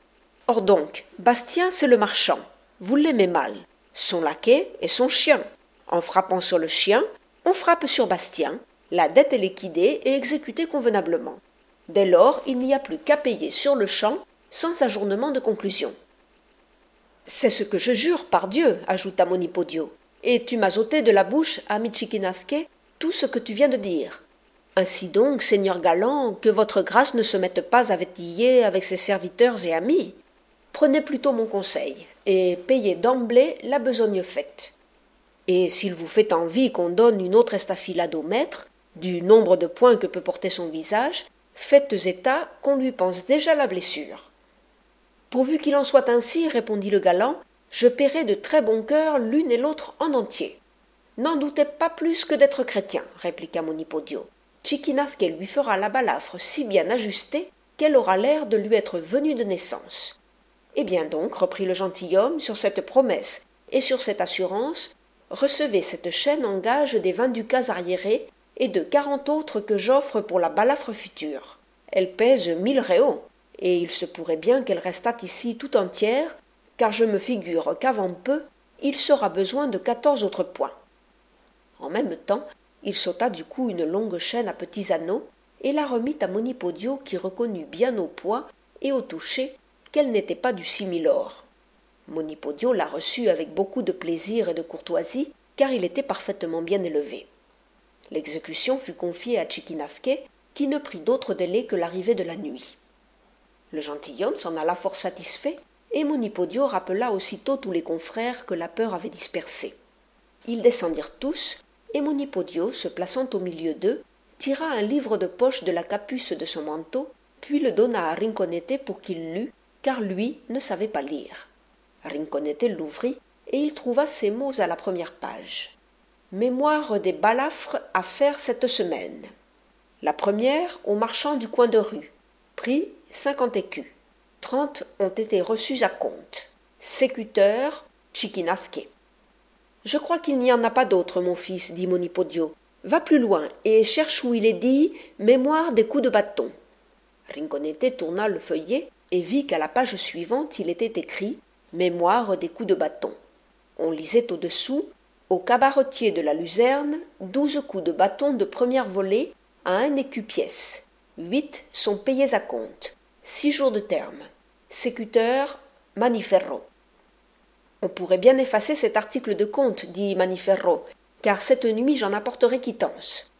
Or donc, Bastien, c'est le marchand. Vous l'aimez mal. Son laquais est son chien. En frappant sur le chien, on frappe sur Bastien. La dette est liquidée et exécutée convenablement. Dès lors, il n'y a plus qu'à payer sur le champ, sans ajournement de conclusion. C'est ce que je jure, par Dieu, ajouta Monipodio. Et tu m'as ôté de la bouche, ami Chiquinasque, tout ce que tu viens de dire. Ainsi donc, seigneur galant, que votre grâce ne se mette pas à vétiller avec ses serviteurs et amis. Prenez plutôt mon conseil, et payez d'emblée la besogne faite. Et s'il vous fait envie qu'on donne une autre estafilade au maître, du nombre de points que peut porter son visage, faites état qu'on lui pense déjà la blessure. Pourvu qu'il en soit ainsi, répondit le galant, je paierai de très bon cœur l'une et l'autre en entier. N'en doutez pas plus que d'être chrétien, répliqua Monipodio. Chiquinasque lui fera la balafre si bien ajustée qu'elle aura l'air de lui être venue de naissance. Eh bien donc, reprit le gentilhomme, sur cette promesse et sur cette assurance, recevez cette chaîne en gage des vingt ducats arriérés et de quarante autres que j'offre pour la balafre future. Elle pèse mille réaux, et il se pourrait bien qu'elle restât ici tout entière, car je me figure qu'avant peu, il sera besoin de quatorze autres points. En même temps, il s'ôta du cou une longue chaîne à petits anneaux, et la remit à Monipodio qui reconnut bien au poids et au toucher qu'elle n'était pas du similor. Monipodio la reçut avec beaucoup de plaisir et de courtoisie, car il était parfaitement bien élevé. L'exécution fut confiée à Chiquinasque, qui ne prit d'autre délai que l'arrivée de la nuit. Le gentilhomme s'en alla fort satisfait, et Monipodio rappela aussitôt tous les confrères que la peur avait dispersés. Ils descendirent tous, et Monipodio, se plaçant au milieu d'eux, tira un livre de poche de la capuce de son manteau, puis le donna à Rinconete pour qu'il lût, car lui ne savait pas lire. Rinconete l'ouvrit, et il trouva ces mots à la première page. Mémoire des balafres à faire cette semaine. La première au marchand du coin de rue. Prix cinquante écus. Trente ont été reçus à compte. Sécuteur, Chiquinasque. Je crois qu'il n'y en a pas d'autre, mon fils, dit Monipodio. Va plus loin et cherche où il est dit mémoire des coups de bâton. Rinconete tourna le feuillet et vit qu'à la page suivante il était écrit mémoire des coups de bâton. On lisait au-dessous au cabaretier de la Luzerne, douze coups de bâton de première volée à un écu pièce. Huit sont payés à compte. Six jours de terme. Sécuteur, Maniferro. On pourrait bien effacer cet article de compte, dit Maniferro, car cette nuit j'en apporterai quittance.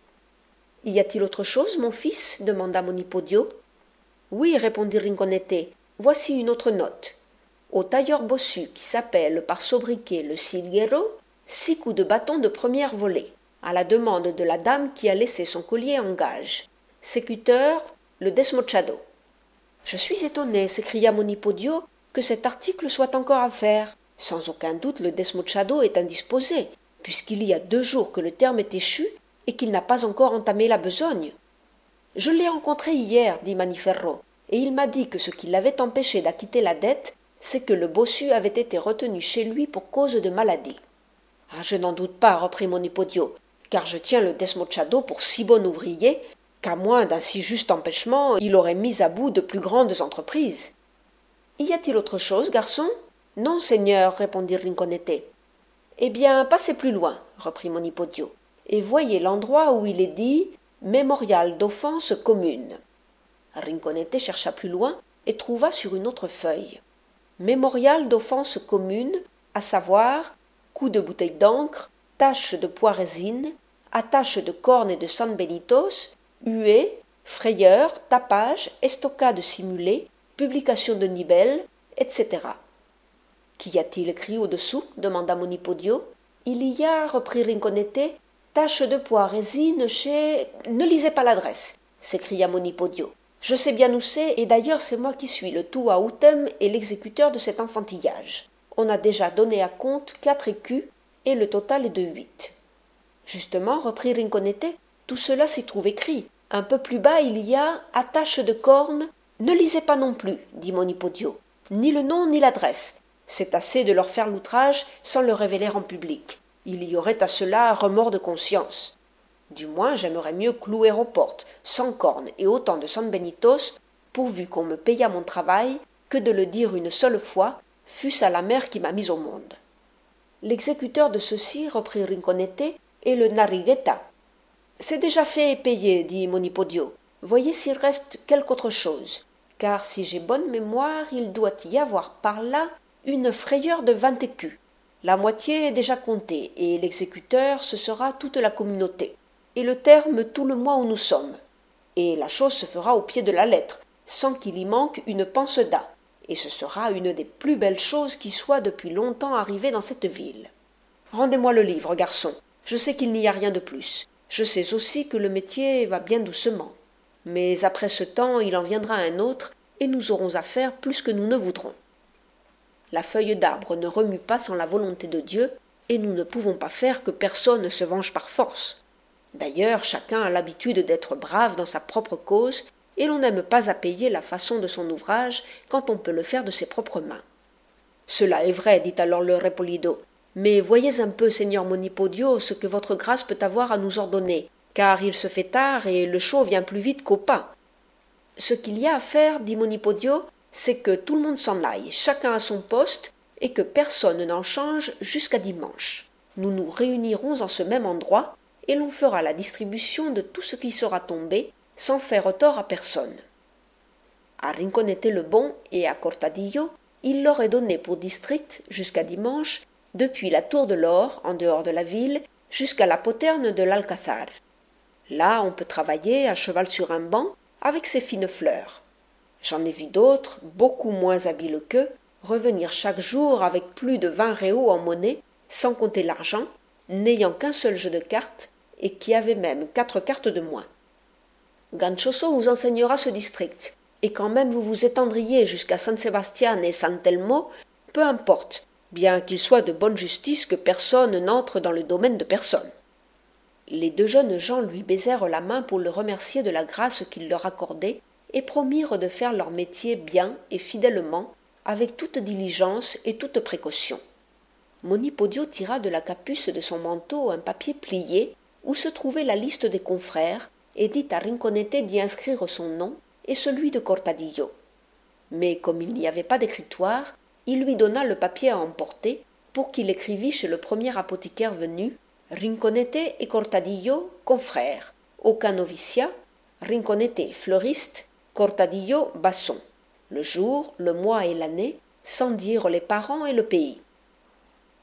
Y a-t-il autre chose, mon fils demanda Monipodio. Oui, répondit Rinconete, voici une autre note. Au tailleur bossu qui s'appelle par sobriquet le Silguero, six coups de bâton de première volée, à la demande de la dame qui a laissé son collier en gage. Sécuteur, le Desmochado. Je suis étonné, s'écria Monipodio, que cet article soit encore à faire. Sans aucun doute, le Desmochado est indisposé, puisqu'il y a deux jours que le terme est échu et qu'il n'a pas encore entamé la besogne. Je l'ai rencontré hier, dit Maniferro, et il m'a dit que ce qui l'avait empêché d'acquitter la dette, c'est que le bossu avait été retenu chez lui pour cause de maladie. Ah, je n'en doute pas, reprit Monipodio, car je tiens le Desmochado pour si bon ouvrier qu'à moins d'un si juste empêchement, il aurait mis à bout de plus grandes entreprises. Y a-t-il autre chose, garçon? Non, seigneur, répondit Rinconete. Eh bien, passez plus loin, reprit Monipodio, et voyez l'endroit où il est dit mémorial d'offense commune. Rinconete chercha plus loin et trouva sur une autre feuille. Mémorial d'offense commune, à savoir coup de bouteille d'encre, tache de poirésine, attache de cornes et de San Benitos, huée, frayeur, tapage, estocade simulée, publication de Nibel, et cetera. Qu'y a-t-il écrit au-dessous demanda Monipodio. Il y a, reprit Rinconete, tache de poirésine chez... Ne lisez pas l'adresse, s'écria Monipodio. Je sais bien où c'est, et d'ailleurs c'est moi qui suis le tout à outem et l'exécuteur de cet enfantillage. On a déjà donné à compte quatre écus, et le total est de huit. Justement, reprit Rinconete, tout cela s'y trouve écrit. Un peu plus bas, il y a attache de cornes. Ne lisez pas non plus, dit Monipodio, ni le nom ni l'adresse. C'est assez de leur faire l'outrage sans le révéler en public. Il y aurait à cela remords de conscience. Du moins, j'aimerais mieux clouer aux portes, sans cornes et autant de San Benitos, pourvu qu'on me payât mon travail, que de le dire une seule fois, fût-ce à la mère qui m'a mis au monde. L'exécuteur de ceci, reprit Rinconete, est le Narigueta. C'est déjà fait et payé, dit Monipodio. Voyez s'il reste quelque autre chose, car si j'ai bonne mémoire, il doit y avoir par là une frayeur de vingt écus. La moitié est déjà comptée, et l'exécuteur, ce sera toute la communauté, et le terme tout le mois où nous sommes. Et la chose se fera au pied de la lettre, sans qu'il y manque une panceda, et ce sera une des plus belles choses qui soit depuis longtemps arrivée dans cette ville. Rendez-moi le livre, garçon. Je sais qu'il n'y a rien de plus. Je sais aussi que le métier va bien doucement. Mais après ce temps, il en viendra un autre, et nous aurons à faire plus que nous ne voudrons. La feuille d'arbre ne remue pas sans la volonté de Dieu, et nous ne pouvons pas faire que personne ne se venge par force. D'ailleurs, chacun a l'habitude d'être brave dans sa propre cause, et l'on n'aime pas à payer la façon de son ouvrage quand on peut le faire de ses propres mains. Cela est vrai, dit alors le Repolido, mais voyez un peu, seigneur Monipodio, ce que votre grâce peut avoir à nous ordonner, car il se fait tard et le chaud vient plus vite qu'au pas. Ce qu'il y a à faire, dit Monipodio, c'est que tout le monde s'en aille, chacun à son poste, et que personne n'en change jusqu'à dimanche. Nous nous réunirons en ce même endroit, et l'on fera la distribution de tout ce qui sera tombé, sans faire tort à personne. À Rinconete le Bon et à Cortadillo, il leur est donné pour district, jusqu'à dimanche, depuis la tour de l'Or, en dehors de la ville, jusqu'à la poterne de l'Alcazar. Là, on peut travailler à cheval sur un banc, avec ses fines fleurs. J'en ai vu d'autres, beaucoup moins habiles qu'eux, revenir chaque jour avec plus de vingt réaux en monnaie, sans compter l'argent, n'ayant qu'un seul jeu de cartes, et qui avaient même quatre cartes de moins. Ganchoso vous enseignera ce district, et quand même vous vous étendriez jusqu'à San Sebastian et San Telmo, peu importe, bien qu'il soit de bonne justice que personne n'entre dans le domaine de personne. Les deux jeunes gens lui baisèrent la main pour le remercier de la grâce qu'il leur accordait, et promirent de faire leur métier bien et fidèlement, avec toute diligence et toute précaution. Monipodio tira de la capuce de son manteau un papier plié, où se trouvait la liste des confrères, et dit à Rinconete d'y inscrire son nom et celui de Cortadillo. Mais comme il n'y avait pas d'écritoire, il lui donna le papier à emporter, pour qu'il écrivît chez le premier apothicaire venu « Rinconete et Cortadillo, confrères, aucun noviciat, Rinconete, fleuriste, Cortadillo, basson, le jour, le mois et l'année, sans dire les parents et le pays. »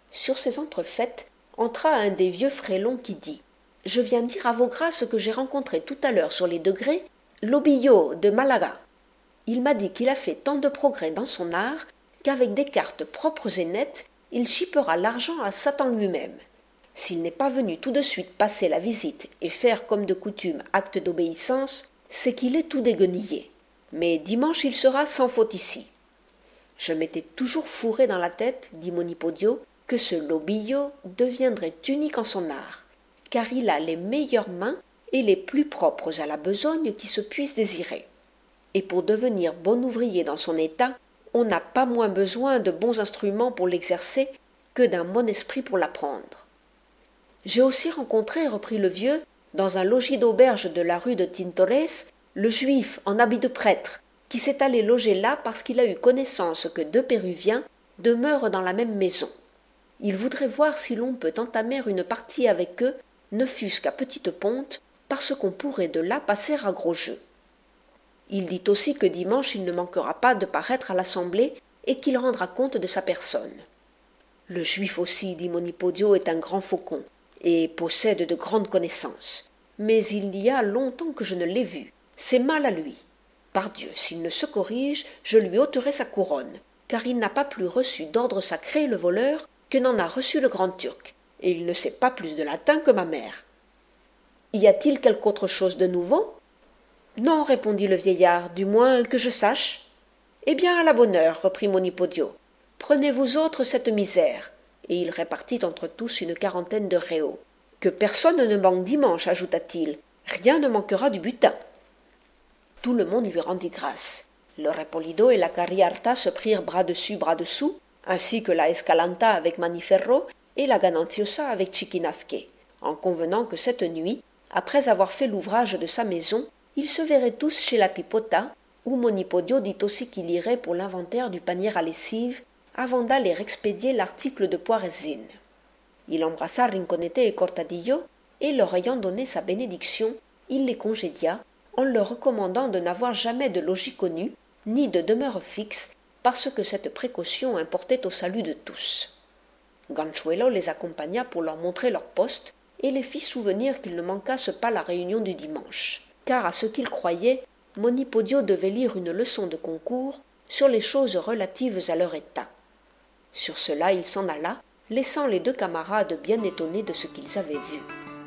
Sur ces entrefaites entra un des vieux frélons qui dit « Je viens dire à vos grâces que j'ai rencontré tout à l'heure sur les degrés l'Obillo de Malaga. Il m'a dit qu'il a fait tant de progrès dans son art qu'avec des cartes propres et nettes, il chippera l'argent à Satan lui-même. S'il n'est pas venu tout de suite passer la visite et faire comme de coutume acte d'obéissance, c'est qu'il est tout déguenillé. Mais dimanche il sera sans faute ici. » Je m'étais toujours fourré dans la tête, dit Monipodio, que ce Lobillo deviendrait unique en son art, car il a les meilleures mains et les plus propres à la besogne qui se puissent désirer. Et pour devenir bon ouvrier dans son état, on n'a pas moins besoin de bons instruments pour l'exercer que d'un bon esprit pour l'apprendre. J'ai aussi rencontré, reprit le vieux, dans un logis d'auberge de la rue de Tintores, le juif en habit de prêtre, qui s'est allé loger là parce qu'il a eu connaissance que deux Péruviens demeurent dans la même maison. Il voudrait voir si l'on peut entamer une partie avec eux, ne fût-ce qu'à petite ponte, parce qu'on pourrait de là passer à gros jeu. Il dit aussi que dimanche il ne manquera pas de paraître à l'assemblée et qu'il rendra compte de sa personne. Le juif aussi, dit Monipodio, est un grand faucon et possède de grandes connaissances. Mais il y a longtemps que je ne l'ai vu. C'est mal à lui. Pardieu, s'il ne se corrige, je lui ôterai sa couronne, car il n'a pas plus reçu d'ordre sacré, le voleur, que n'en a reçu le grand Turc, et il ne sait pas plus de latin que ma mère. Y a-t-il quelque autre chose de nouveau ? Non, répondit le vieillard, du moins que je sache. Eh bien, à la bonne heure, reprit Monipodio. Prenez-vous autres cette misère. Et il répartit entre tous une quarantaine de réaux. Que personne ne manque dimanche, ajouta-t-il. Rien ne manquera du butin. Tout le monde lui rendit grâce. Le Repolido et la Cariarta se prirent bras dessus, bras dessous, ainsi que la Escalanta avec Maniferro et la Gananciosa avec Chiquinazque, en convenant que cette nuit, après avoir fait l'ouvrage de sa maison, ils se verraient tous chez la Pipota, où Monipodio dit aussi qu'il irait pour l'inventaire du panier à lessive, avant d'aller expédier l'article de Poirezine. Il embrassa Rinconete et Cortadillo, et leur ayant donné sa bénédiction, il les congédia, en leur recommandant de n'avoir jamais de logis connu, ni de demeure fixe, parce que cette précaution importait au salut de tous. Ganchuelo les accompagna pour leur montrer leur poste, et les fit souvenir qu'ils ne manquassent pas la réunion du dimanche, car à ce qu'il croyait, Monipodio devait lire une leçon de concours sur les choses relatives à leur état. Sur cela il s'en alla, laissant les deux camarades bien étonnés de ce qu'ils avaient vu.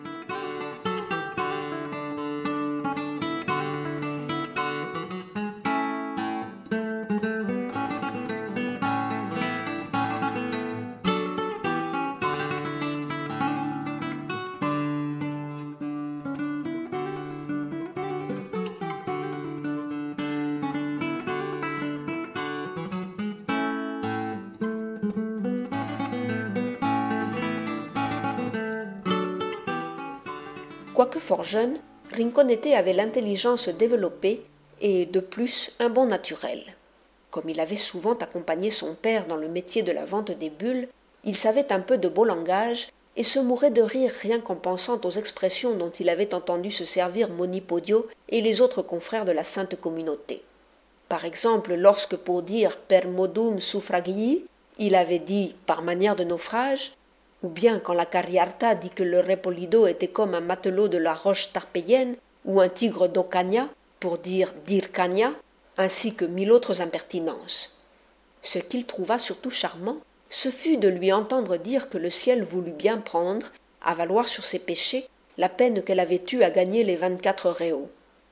Quoique fort jeune, Rinconete avait l'intelligence développée et, de plus, un bon naturel. Comme il avait souvent accompagné son père dans le métier de la vente des bulles, il savait un peu de beau langage et se mourait de rire rien qu'en pensant aux expressions dont il avait entendu se servir Monipodio et les autres confrères de la sainte communauté. Par exemple, lorsque pour dire per modum suffragii, il avait dit par manière de naufrage, ou bien quand la Cariarta dit que le Repolido était comme un matelot de la roche tarpéienne ou un tigre d'Ocaña, pour dire d'Ircaña, ainsi que mille autres impertinences. Ce qu'il trouva surtout charmant, ce fut de lui entendre dire que le ciel voulut bien prendre, à valoir sur ses péchés, la peine qu'elle avait eue à gagner les vingt-quatre réaux.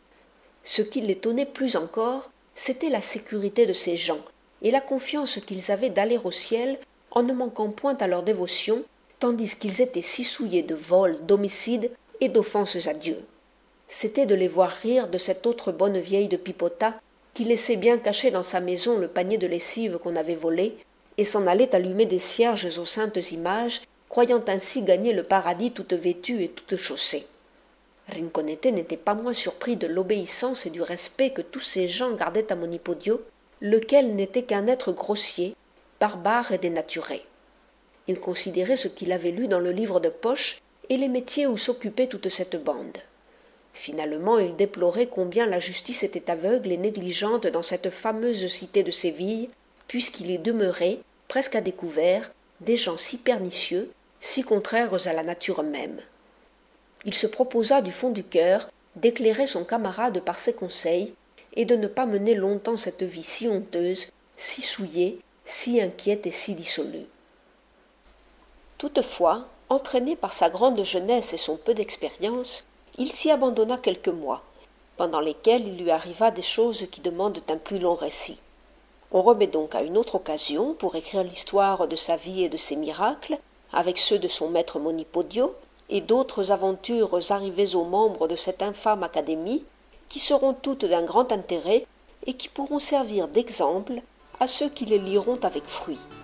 Ce qui l'étonnait plus encore, c'était la sécurité de ces gens, et la confiance qu'ils avaient d'aller au ciel en ne manquant point à leur dévotion, tandis qu'ils étaient si souillés de vols, d'homicides et d'offenses à Dieu. C'était de les voir rire de cette autre bonne vieille de Pipota, qui laissait bien caché dans sa maison le panier de lessive qu'on avait volé, et s'en allait allumer des cierges aux saintes images, croyant ainsi gagner le paradis toute vêtue et toute chaussée. Rinconete n'était pas moins surpris de l'obéissance et du respect que tous ces gens gardaient à Monipodio, lequel n'était qu'un être grossier, barbare et dénaturé. Il considérait ce qu'il avait lu dans le livre de poche et les métiers où s'occupait toute cette bande. Finalement, il déplorait combien la justice était aveugle et négligente dans cette fameuse cité de Séville, puisqu'il y demeurait, presque à découvert, des gens si pernicieux, si contraires à la nature même. Il se proposa du fond du cœur d'éclairer son camarade par ses conseils et de ne pas mener longtemps cette vie si honteuse, si souillée, si inquiète et si dissolue. Toutefois, entraîné par sa grande jeunesse et son peu d'expérience, il s'y abandonna quelques mois, pendant lesquels il lui arriva des choses qui demandent un plus long récit. On remet donc à une autre occasion pour écrire l'histoire de sa vie et de ses miracles, avec ceux de son maître Monipodio, et d'autres aventures arrivées aux membres de cette infâme académie, qui seront toutes d'un grand intérêt et qui pourront servir d'exemple à ceux qui les liront avec fruit.